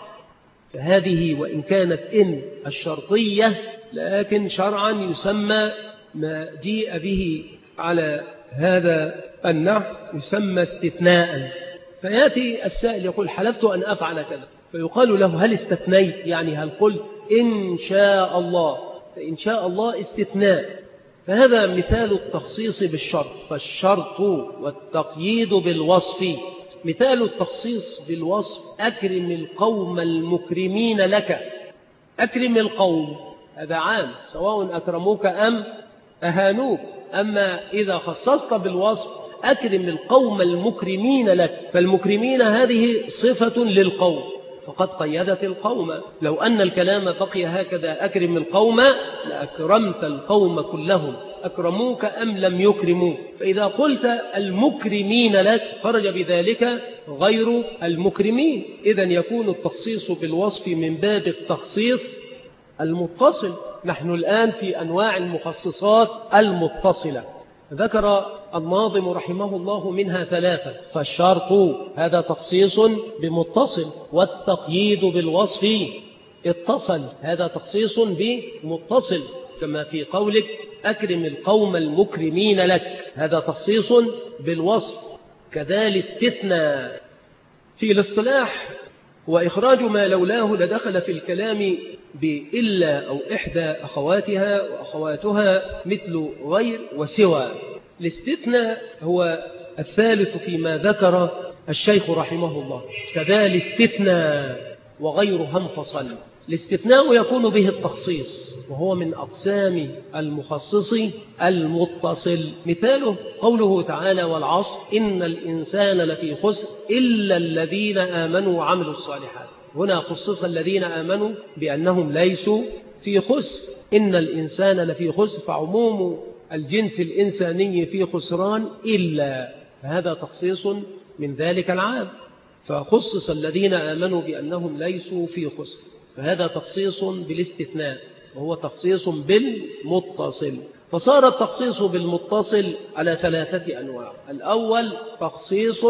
فهذه وإن كانت إن الشرطية لكن شرعا يسمى ما جيء به على هذا النحو يسمى استثناء. فيأتي السائل يقول: حلفت أن أفعل كذا، فيقال له: هل استثنيت؟ يعني هل قلت إن شاء الله؟ فإن شاء الله استثناء. فهذا مثال التخصيص بالشرط. فالشرط والتقييد بالوصف. مثال التخصيص بالوصف: أكرم القوم المكرمين لك. أكرم القوم هذا عام، سواء أكرموك أم أهانوك. أما إذا خصصت بالوصف: أكرم القوم المكرمين لك، فالمكرمين هذه صفة للقوم فقد قيدت القوم. لو أن الكلام بقي هكذا: أكرم القوم، لأكرمت القوم كلهم، أكرموك أم لم يكرموك. فإذا قلت المكرمين لك خرج بذلك غير المكرمين. إذن يكون التخصيص بالوصف من باب التخصيص المتصل. نحن الآن في أنواع المخصصات المتصلة، ذكر الناظم رحمه الله منها ثلاثة: فالشرط هذا تخصيص بمتصل، والتقييد بالوصف اتصل، هذا تخصيص بمتصل، كما في قولك أكرم القوم المكرمين لك، هذا تخصيص بالوصف. كذا الاستثناء في الاصطلاح وإخراج ما لولاه لدخل في الكلام بإلا أو إحدى أخواتها وأخواتها مثل غير وسوى. الاستثناء هو الثالث فيما ذكر الشيخ رحمه الله. كذا الاستثناء وغيرها انفصل. الاستثناء يكون به التخصيص، وهو من أقسام المخصص المتصل. مثاله قوله تعالى والعصر إن الإنسان لفي خسر إلا الذين آمنوا وعملوا الصالحات. هنا خصص الذين آمنوا بأنهم ليسوا في خسر، إن الإنسان لفي خسر، فعموم الجنس الإنساني في خسران إلا، فهذا تخصيص من ذلك العام، فخصص الذين آمنوا بأنهم ليسوا في خسر، فهذا تخصيص بالاستثناء، وهو تخصيص بالمتصل. فصار التخصيص بالمتصل على ثلاثة أنواع: الأول تخصيص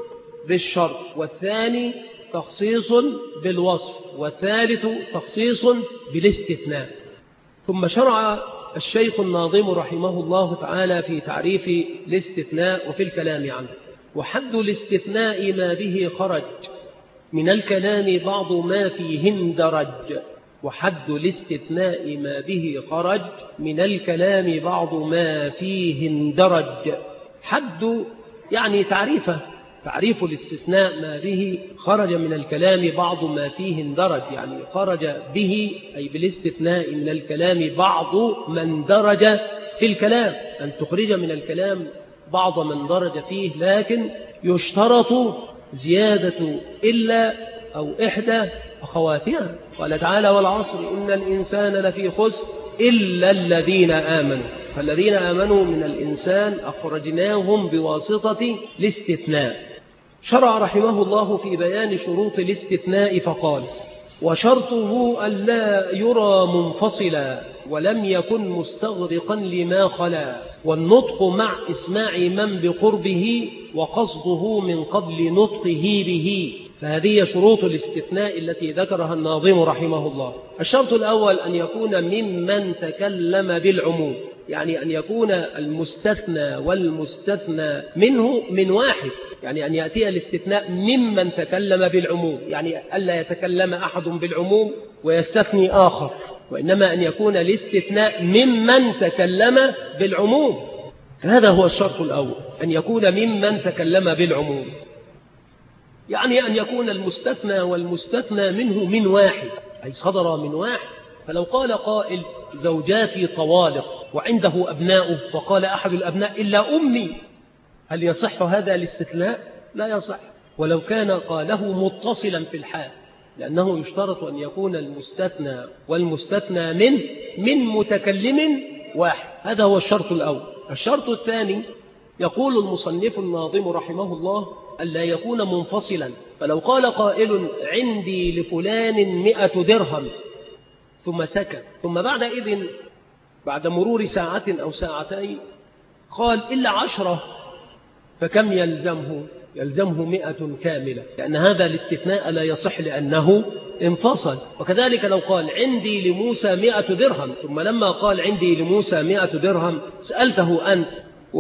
بالشرط، والثاني تخصيص بالوصف، والثالث تخصيص بالاستثناء. ثم شرع الشيخ الناظم رحمه الله تعالى في تعريف الاستثناء وفي الكلام عنه. وحد الاستثناء ما به خرج من الكلام بعض ما فيه اندرج. وحد الاستثناء ما به خرج من الكلام بعض ما فيه اندرج. حد يعني تعريفه، تعريف الاستثناء ما به خرج من الكلام بعض ما فيه اندرج، يعني خرج به أي بالاستثناء من الكلام بعض ما اندرج في الكلام، أن تخرج من الكلام بعض ما اندرج فيه، لكن يشترط زيادة إلا أو إحدى أخواتها. قال تعالى والعصر إن الإنسان لفي خسر إلا الذين آمنوا، فالذين آمنوا من الإنسان أخرجناهم بواسطة الاستثناء. شرع رحمه الله في بيان شروط الاستثناء فقال وشرطه ألا يرى منفصلا ولم يكن مستغرقا لما خلا، والنطق مع إسماع من بقربه وقصده من قبل نطقه به. فهذه شروط الاستثناء التي ذكرها الناظم رحمه الله. الشرط الأول أن يكون ممن تكلم بالعموم، يعني أن يكون المستثنى والمستثنى منه من واحد، يعني أن يأتي الاستثناء ممن تكلم بالعموم، يعني ألا يتكلم أحد بالعموم ويستثني آخر، وإنما أن يكون الاستثناء ممن تكلم بالعموم. هذا هو الشرط الأول، أن يكون ممن تكلم بالعموم، يعني أن يكون المستثنى والمستثنى منه من واحد، أي صدر من واحد. فلو قال قائل زوجاتي طوالق وعنده أبناء، فقال أحد الأبناء إلا أمي، هل يصح هذا الاستثناء؟ لا يصح. ولو كان قاله متصلا في الحال، لأنه يشترط أن يكون المستثنى والمستثنى من من متكلم واحد. هذا هو الشرط الأول. الشرط الثاني يقول المصنف الناظم رحمه الله ألا يكون منفصلا. فلو قال قائل عندي لفلان مئة درهم ثم سكت، ثم بعد إذن بعد مرور ساعة أو ساعتين قال إلا عشرة، فكم يلزمه؟ يلزمه مئة كاملة، لأن هذا الاستثناء لا يصح لأنه انفصل. وكذلك لو قال عندي لموسى مئة درهم، ثم لما قال عندي لموسى مئة درهم سألته أنت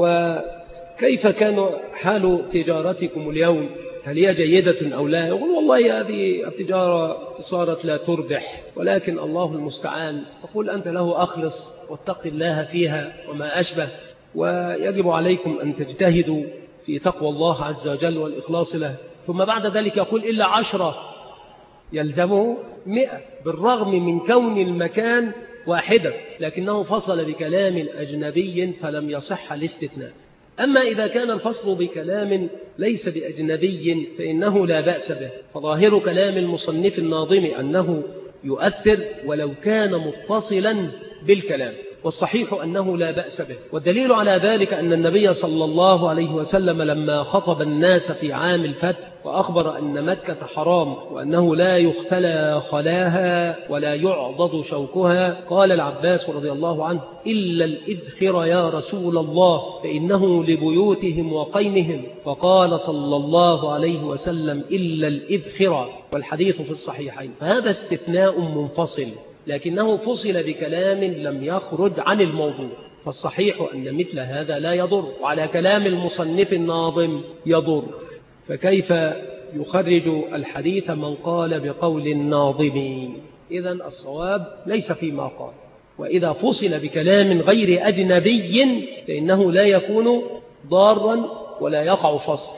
وكيف كان حال تجارتكم اليوم، هل هي جيدة أو لا؟ يقول والله هذه التجارة صارت لا تربح، ولكن الله المستعان. تقول أنت له أخلص واتق الله فيها وما أشبه، ويجب عليكم أن تجتهدوا في تقوى الله عز وجل والإخلاص له. ثم بعد ذلك يقول إلا عشرة، يلزمه مئة، بالرغم من كون المكان واحدة، لكنه فصل بكلام أجنبي فلم يصح الاستثناء. أما إذا كان الفصل بكلام ليس بأجنبي فإنه لا بأس به، فظاهر كلام المصنف الناظم أنه يؤثر ولو كان متصلا بالكلام، والصحيح أنه لا بأس به. والدليل على ذلك أن النبي صلى الله عليه وسلم لما خطب الناس في عام الفتح وأخبر أن مكة حرام وأنه لا يختلى خلاها ولا يعضد شوكها، قال العباس رضي الله عنه: إلا الإذخر يا رسول الله فإنه لبيوتهم وقينهم، فقال صلى الله عليه وسلم: إلا الإذخر، والحديث في الصحيحين. فهذا استثناء منفصل، لكنه فصل بكلام لم يخرج عن الموضوع، فالصحيح أن مثل هذا لا يضر، وعلى كلام المصنف الناظم يضر. فكيف يخرج الحديث من قال بقول الناظم؟ إذن الصواب ليس فيما قال، وإذا فصل بكلام غير أجنبي فإنه لا يكون ضارا ولا يقع فصل.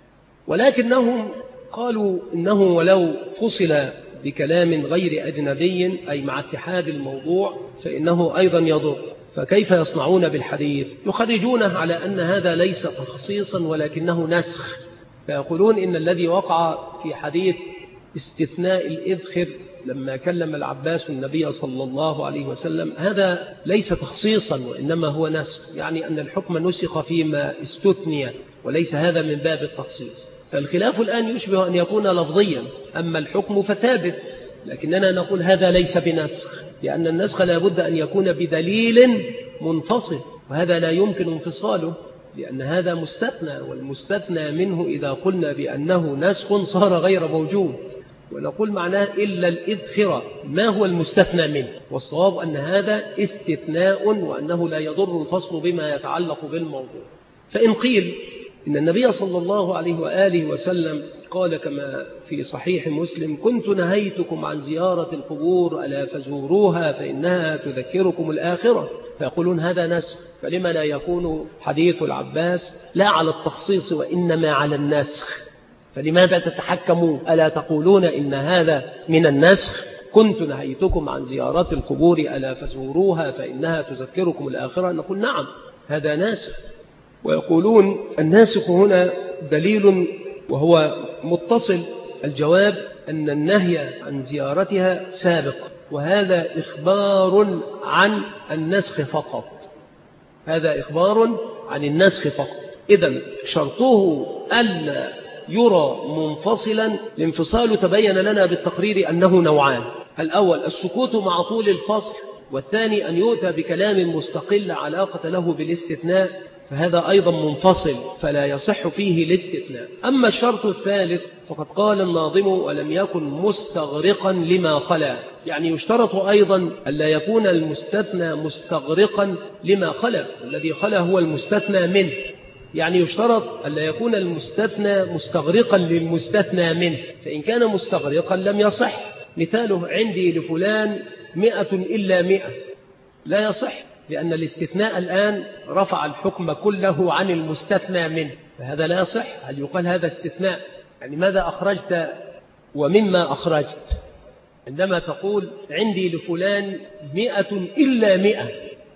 ولكنهم قالوا إنه ولو فصل بكلام غير أجنبي أي مع اتحاد الموضوع فإنه أيضا يضر. فكيف يصنعون بالحديث؟ يخرجونه على أن هذا ليس تخصيصا ولكنه نسخ، فيقولون إن الذي وقع في حديث استثناء الإذخر لما كلم العباس النبي صلى الله عليه وسلم هذا ليس تخصيصا وإنما هو نسخ، يعني أن الحكم نسخ فيما استثني وليس هذا من باب التخصيص. فالخلاف الآن يشبه أن يكون لفظيا، أما الحكم فثابت، لكننا نقول هذا ليس بنسخ، لأن النسخ لا بد أن يكون بدليل منفصل، وهذا لا يمكن انفصاله، لأن هذا مستثنى، والمستثنى منه إذا قلنا بأنه نسخ صار غير موجود. ونقول معناه إلا الإذخرة، ما هو المستثنى منه؟ والصواب أن هذا استثناء وأنه لا يضر الفصل بما يتعلق بالموضوع. فإن قيل إن النبي صلى الله عليه وآله وسلم قال كما في صحيح مسلم: كنت نهيتكم عن زيارة القبور ألا فزوروها فإنها تذكركم الآخرة، فيقولون هذا نسخ، فلما لا يكون حديث العباس لا على التخصيص وإنما على النسخ؟ فلماذا تتحكمون؟ ألا تقولون إن هذا من النسخ؟ كنت نهيتكم عن زيارة القبور ألا فزوروها فإنها تذكركم الآخرة. نقول نعم هذا ناسخ. ويقولون الناسخ هنا دليل وهو متصل. الجواب أن النهي عن زيارتها سابق، وهذا إخبار عن النسخ فقط، هذا إخبار عن النسخ فقط. إذن شرطه ألا يرى منفصلا، الانفصال تبين لنا بالتقرير أنه نوعان: الأول السكوت مع طول الفصل، والثاني أن يؤتى بكلام مستقل علاقة له بالاستثناء، فهذا أيضا منفصل فلا يصح فيه الاستثناء. أما الشرط الثالث فقد قال الناظم: ولم يكن مستغرقا لما خلا، يعني يشترط أيضا ألا يكون المستثنى مستغرقا لما خلا، الذي خلا هو المستثنى منه، يعني يشترط ألا يكون المستثنى مستغرقا للمستثنى منه، فإن كان مستغرقا لم يصح. مثاله: عندي لفلان مئة إلا مئة، لا يصح، لأن الاستثناء الآن رفع الحكم كله عن المستثنى منه، فهذا لا يصح. هل يقال هذا استثناء؟ يعني ماذا أخرجت ومما أخرجت؟ عندما تقول عندي لفلان مئة إلا مئة،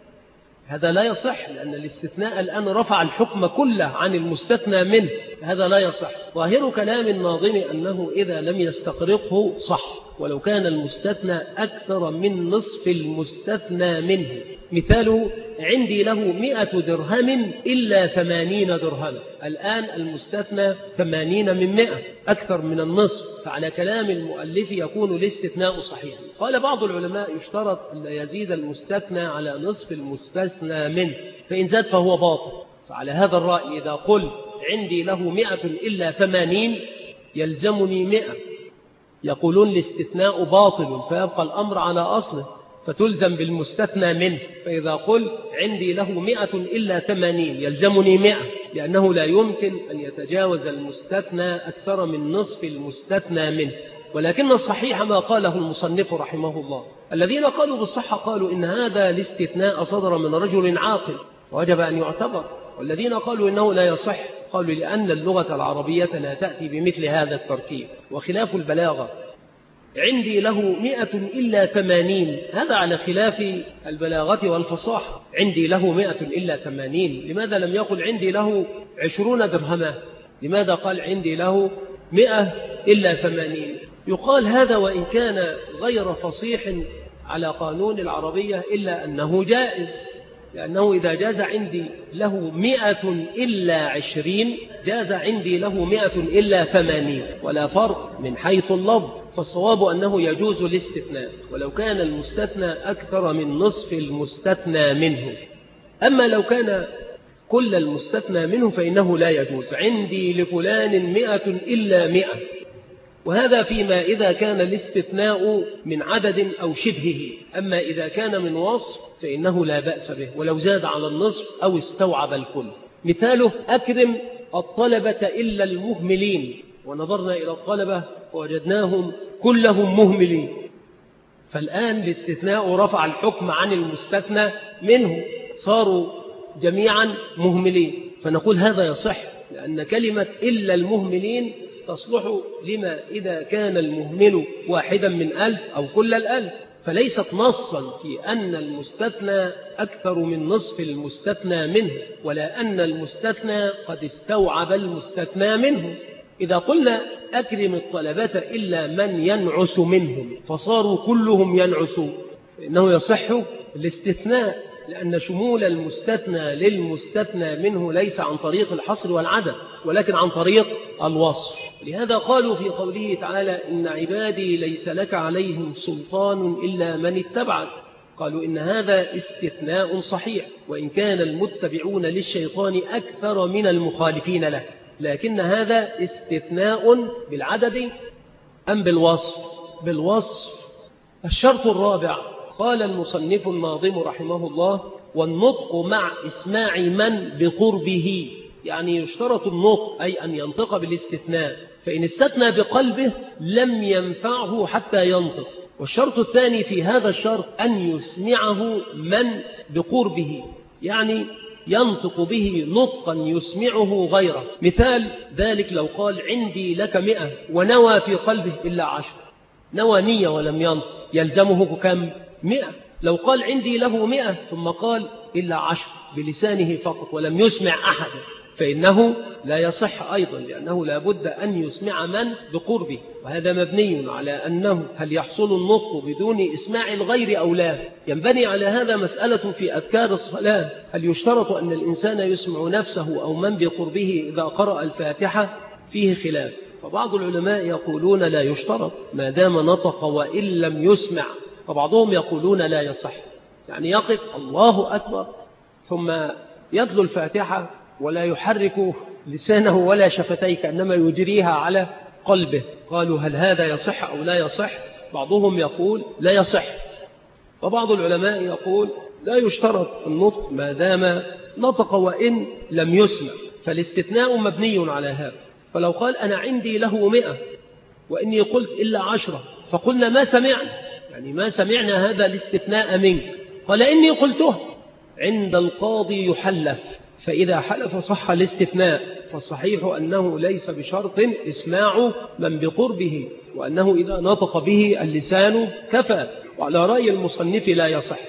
هذا لا يصح، لأن الاستثناء الآن رفع الحكم كله عن المستثنى منه، هذا لا يصح. ظاهر كلام الناظم أنه إذا لم يستغرقه صح، ولو كان المستثنى أكثر من نصف المستثنى منه. مثاله: عندي له مئة درهم إلا ثمانين درهم، الآن المستثنى ثمانين من مئة، أكثر من النصف، فعلى كلام المؤلف يكون الاستثناء صحيحا. قال بعض العلماء: يشترط أن يزيد المستثنى على نصف المستثنى منه، فإن زاد فهو باطل. فعلى هذا الرأي إذا قل عندي له مئة إلا ثمانين يلزمني مئة، يقولون الاستثناء باطل، فيبقى الأمر على أصله، فتلزم بالمستثنى منه. فإذا قل عندي له مئة إلا ثمانين يلزمني مئة، لأنه لا يمكن أن يتجاوز المستثنى أكثر من نصف المستثنى منه. ولكن الصحيح ما قاله المصنف رحمه الله. الذين قالوا بالصحة قالوا إن هذا الاستثناء صدر من رجل عاقل وجب أن يعتبر، والذين قالوا إنه لا يصح قالوا لأن اللغة العربية لا تأتي بمثل هذا التركيب. وخلاف البلاغة: عندي له مئة إلا ثمانين، هذا على خلاف البلاغة والفصاحة. عندي له مئة إلا ثمانين، لماذا لم يقل عندي له عشرون درهما؟ لماذا قال عندي له مئة إلا ثمانين؟ يقال هذا وإن كان غير فصيح على قانون العربية إلا أنه جائز، لأنه إذا جاز عندي له مئة إلا عشرين جاز عندي له مئة إلا ثمانين، ولا فرق من حيث اللفظ. فالصواب أنه يجوز الاستثناء ولو كان المستثنى أكثر من نصف المستثنى منه. أما لو كان كل المستثنى منه فإنه لا يجوز. عندي لفلان مئة إلا مئة، وهذا فيما إذا كان الاستثناء من عدد أو شبهه. أما إذا كان من وصف فإنه لا بأس به ولو زاد على النصف أو استوعب الكل. مثاله: أكرم الطلبة إلا المهملين، ونظرنا إلى الطلبة ووجدناهم كلهم مهملين، فالآن الاستثناء رفع الحكم عن المستثنى منه، صاروا جميعا مهملين، فنقول هذا يصح، لأن كلمة إلا المهملين تصلح لما إذا كان المهمل واحدا من ألف أو كل الألف، فليست نصا في أن المستثنى أكثر من نصف المستثنى منه، ولا أن المستثنى قد استوعب المستثنى منه. إذا قلنا أكرم الطلبة إلا من ينعس منهم فصاروا كلهم ينعسون، فإنه يصح الاستثناء، لأن شمول المستثنى للمستثنى منه ليس عن طريق الحصر والعدد ولكن عن طريق الوصف. لهذا قالوا في قوله تعالى: إن عبادي ليس لك عليهم سلطان إلا من اتبعك، قالوا إن هذا استثناء صحيح، وإن كان المتبعون للشيطان أكثر من المخالفين له، لكن هذا استثناء بالعدد أم بالوصف؟ بالوصف. الشرط الرابع قال المصنف الناظم رحمه الله: والنطق مع إسماع من بقربه، يعني يشترط النطق أي أن ينطق بالاستثناء، فإن استثنى بقلبه لم ينفعه حتى ينطق. والشرط الثاني في هذا الشرط أن يسمعه من بقربه، يعني ينطق به نطقا يسمعه غيره. مثال ذلك لو قال: عندي لك مئة ونوى في قلبه إلا عشر، نوى نية ولم ينطق، يلزمه كم؟ مئة. لو قال عندي له مئة ثم قال إلا عشر بلسانه فقط ولم يسمع أحد فإنه لا يصح أيضا، لأنه لا بد أن يسمع من بقربه، وهذا مبني على أنه هل يحصل النطق بدون إسماع الغير أو لا. ينبني على هذا مسألة في أذكار الصلاة: هل يشترط أن الإنسان يسمع نفسه أو من بقربه إذا قرأ الفاتحة؟ فيه خلاف، فبعض العلماء يقولون لا يشترط ما دام نطق وإن لم يسمع، وبعضهم يقولون لا يصح، يعني يقف الله أكبر ثم يتلو الفاتحة ولا يحرك لسانه ولا شفتيه كأنما يجريها على قلبه. قالوا هل هذا يصح أو لا يصح؟ بعضهم يقول لا يصح، وبعض العلماء يقول لا يشترط النطق ما دام نطق وإن لم يسمع، فالاستثناء مبني على هذا. فلو قال أنا عندي له مئة وإني قلت إلا عشرة، فقلنا ما سمعنا، يعني ما سمعنا هذا الاستثناء منك، قال إني قلته، عند القاضي يحلف، فإذا حلف صح الاستثناء، فالصحيح أنه ليس بشرط إسماع من بقربه، وأنه إذا نطق به اللسان كفى. وعلى رأي المصنف لا يصح،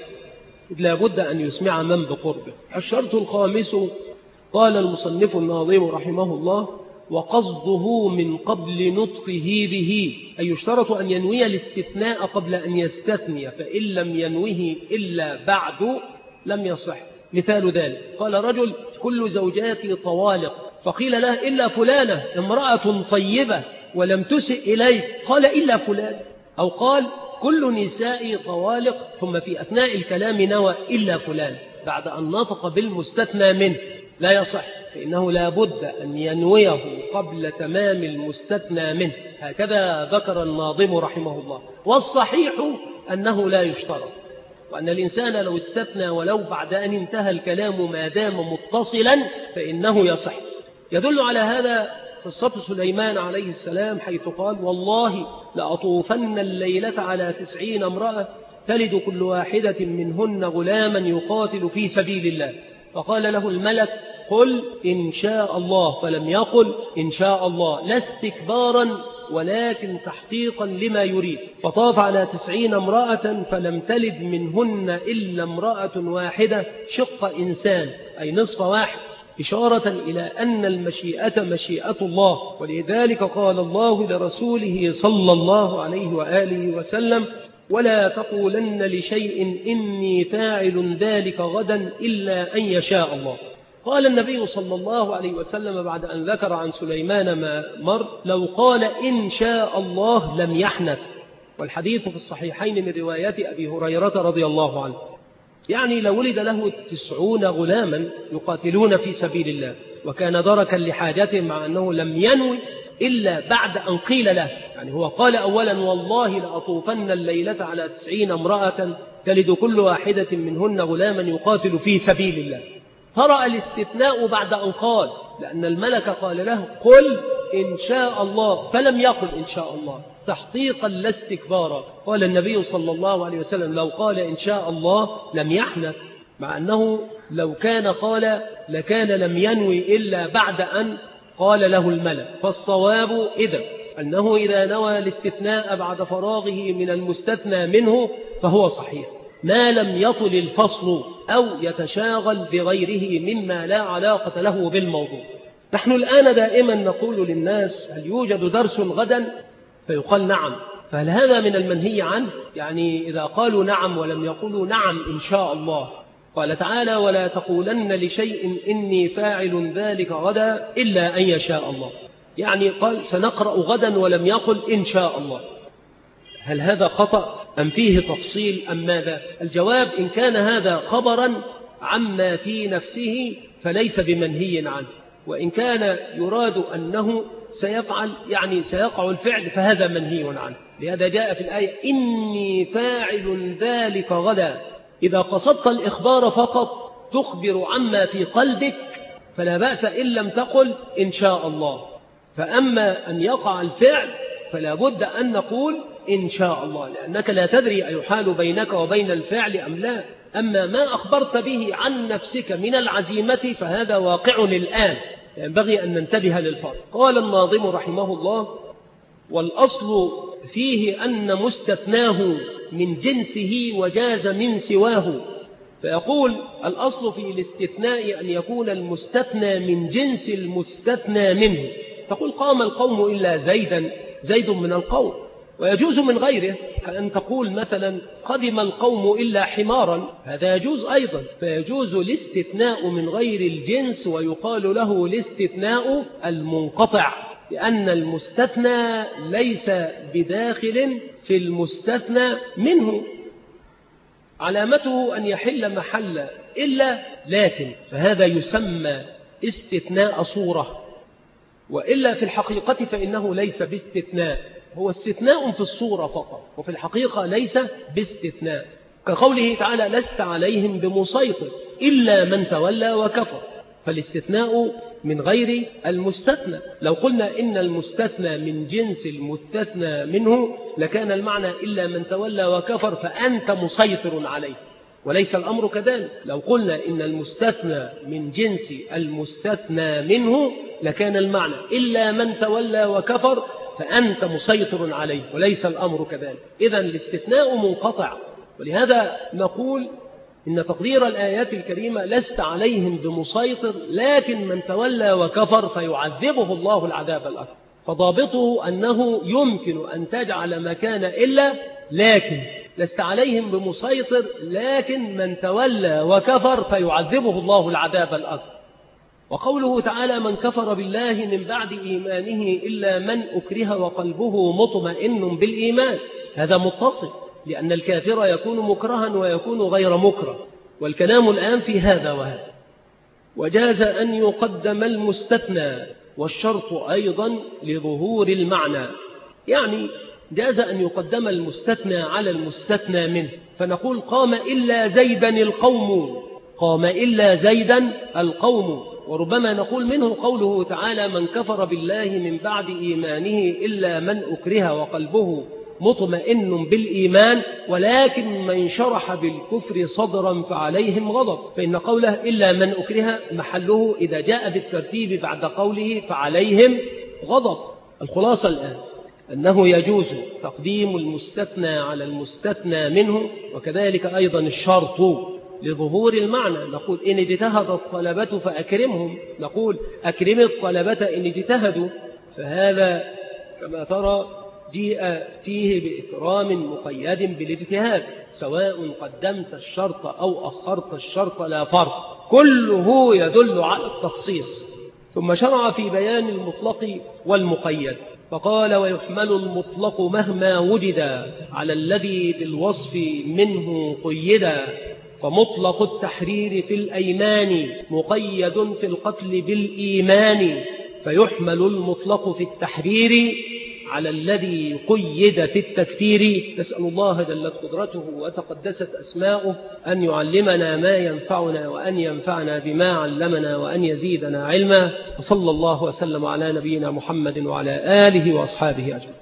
لا بد أن يسمع من بقربه. الشرط الخامس قال المصنف الناظم رحمه الله: وقصده من قبل نطقه به، أي يشترط أن ينوي الاستثناء قبل أن يستثني، فإن لم ينوه إلا بعد لم يصح. مثال ذلك: قال رجل كل زوجاتي طوالق، فقيل له إلا فلانة امرأة طيبة ولم تسئ إليه، قال إلا فلان. أو قال كل نسائي طوالق، ثم في أثناء الكلام نوى إلا فلان بعد أن نطق بالمستثنى منه، لا يصح، فإنه لا بد أن ينويه قبل تمام المستثنى منه. هكذا ذكر الناظم رحمه الله. والصحيح أنه لا يشترط، وأن الإنسان لو استثنى ولو بعد أن انتهى الكلام ما دام متصلا فإنه يصح. يدل على هذا قصة سليمان عليه السلام، حيث قال: والله لأطوفن الليلة على تسعين امرأة تلد كل واحدة منهن غلاما يقاتل في سبيل الله. فقال له الملك: قل إن شاء الله، فلم يقل إن شاء الله، لا استكبارا ولكن تحقيقا لما يريد. فطاف على تسعين امرأة فلم تلد منهن إلا امرأة واحدة شق إنسان، أي نصف واحد، إشارة إلى أن المشيئة مشيئة الله. ولذلك قال الله لرسوله صلى الله عليه وآله وسلم: ولا تقولن لشيء إني فاعل ذلك غدا إلا أن يشاء الله. قال النبي صلى الله عليه وسلم بعد أن ذكر عن سليمان ما مر: لو قال إن شاء الله لم يحنث. والحديث في الصحيحين من روايات أبي هريرة رضي الله عنه. يعني لو ولد له تسعون غلاما يقاتلون في سبيل الله وكان دركا لحاجته، مع أنه لم ينوي إلا بعد أن قيل له، يعني هو قال أولا: والله لأطوفن الليلة على تسعين امرأة تلد كل واحدة منهن غلاما يقاتل في سبيل الله. طرأ الاستثناء بعد أن قال، لأن الملك قال له: قل إن شاء الله، فلم يقل إن شاء الله تحقيقا لا استكبارا. قال النبي صلى الله عليه وسلم: لو قال إن شاء الله لم يحنث، مع أنه لو كان قال لكان لم ينوي إلا بعد أن قال له الملك. فالصواب إذا أنه إذا نوى الاستثناء بعد فراغه من المستثنى منه فهو صحيح، ما لم يطل الفصل أو يتشاغل بغيره مما لا علاقة له بالموضوع. نحن الآن دائما نقول للناس: هل يوجد درس غدا؟ فيقال نعم. فهل هذا من المنهي عنه؟ يعني إذا قالوا نعم ولم يقولوا نعم إن شاء الله. قال تعالى: ولا تقولن لشيء إني فاعل ذلك غدا إلا أن يشاء الله. يعني قال سنقرأ غدا ولم يقل إن شاء الله. هل هذا خطأ أم فيه تفصيل أم ماذا؟ الجواب: إن كان هذا خبرا عما في نفسه فليس بمنهي عنه، وإن كان يراد أنه سيفعل يعني سيقع الفعل فهذا منهي عنه. لهذا جاء في الآية: إني فاعل ذلك غدا. إذا قصدت الإخبار فقط تخبر عما في قلبك فلا بأس إن لم تقل إن شاء الله. فأما أن يقع الفعل فلا بد أن نقول إن شاء الله، لأنك لا تدري أيحال بينك وبين الفعل أم لا. أما ما أخبرت به عن نفسك من العزيمة فهذا واقع الآن، ينبغي أن ننتبه للفرق. قال الناظم رحمه الله: والأصل فيه أن مستثناه من جنسه وجاز من سواه. فيقول الأصل في الاستثناء أن يكون المستثنى من جنس المستثنى منه. تقول: قام القوم إلا زيدا، زيد من القوم. ويجوز من غيره، كأن تقول مثلا: قدم القوم إلا حمارا، هذا يجوز أيضا. فيجوز الاستثناء من غير الجنس ويقال له الاستثناء المنقطع، لأن المستثنى ليس بداخل في المستثنى منه. علامته أن يحل محل إلا لكن، فهذا يسمى استثناء صورة. وإلا في الحقيقة فإنه ليس باستثناء، هو استثناء في الصورة فقط، وفي الحقيقة ليس باستثناء. كقوله تعالى: لست عليهم بمسيطر إلا من تولى وكفر. فالاستثناء من غير المستثنى. لو قلنا إن المستثنى من جنس المستثنى منه لكان المعنى إلا من تولى وكفر فأنت مسيطر عليه، وليس الأمر كذلك. لو قلنا إن المستثنى من جنس المستثنى منه لكان المعنى إلا من تولى وكفر فأنت مسيطر عليه، وليس الأمر كذلك. إذن الاستثناء منقطع. ولهذا نقول إن تقدير الآيات الكريمة: لست عليهم بمسيطر لكن من تولى وكفر فيعذبه الله العذاب الأكبر. فضابطه أنه يمكن أن تجعل مكان إلا لكن، لست عليهم بمسيطر لكن من تولى وكفر فيعذبه الله العذاب الأكبر. وقوله تعالى: من كفر بالله من بعد إيمانه إلا من أكره وقلبه مطمئن بالإيمان، هذا متصل، لأن الكافر يكون مكرها ويكون غير مكره، والكلام الآن في هذا وهذا. وجاز أن يقدم المستثنى، والشرط أيضا لظهور المعنى. يعني جاز أن يقدم المستثنى على المستثنى منه، فنقول: قام إلا زيدا القوم، قام إلا زيدا القوم. وربما نقول منه قوله تعالى: من كفر بالله من بعد إيمانه إلا من أكره وقلبه مطمئن بالإيمان ولكن من شرح بالكفر صدرا فعليهم غضب. فإن قوله إلا من أكره محله إذا جاء بالترتيب بعد قوله فعليهم غضب. الخلاصة الآن أنه يجوز تقديم المستثنى على المستثنى منه، وكذلك أيضا الشرط لظهور المعنى. نقول: إن اجتهد الطلبة فأكرمهم، نقول: أكرم الطلبة إن اجتهدوا. فهذا كما ترى جيء فيه بإكرام مقيد بالاجتهاد، سواء قدمت الشرط أو أخرت الشرط لا فرق، كله يدل على التخصيص. ثم شرع في بيان المطلق والمقيد فقال: ويحمل المطلق مهما وجد على الذي بالوصف منه قيدا، فمطلق التحرير في الأيمان مقيد في القتل بالإيمان، فيحمل المطلق في التحرير على الذي قيد في التكفير. نسأل الله جلت قدرته وتقدست أسماؤه أن يعلمنا ما ينفعنا وأن ينفعنا بما علمنا وأن يزيدنا علما. وصلى الله وسلم على نبينا محمد وعلى آله وأصحابه أجمعين.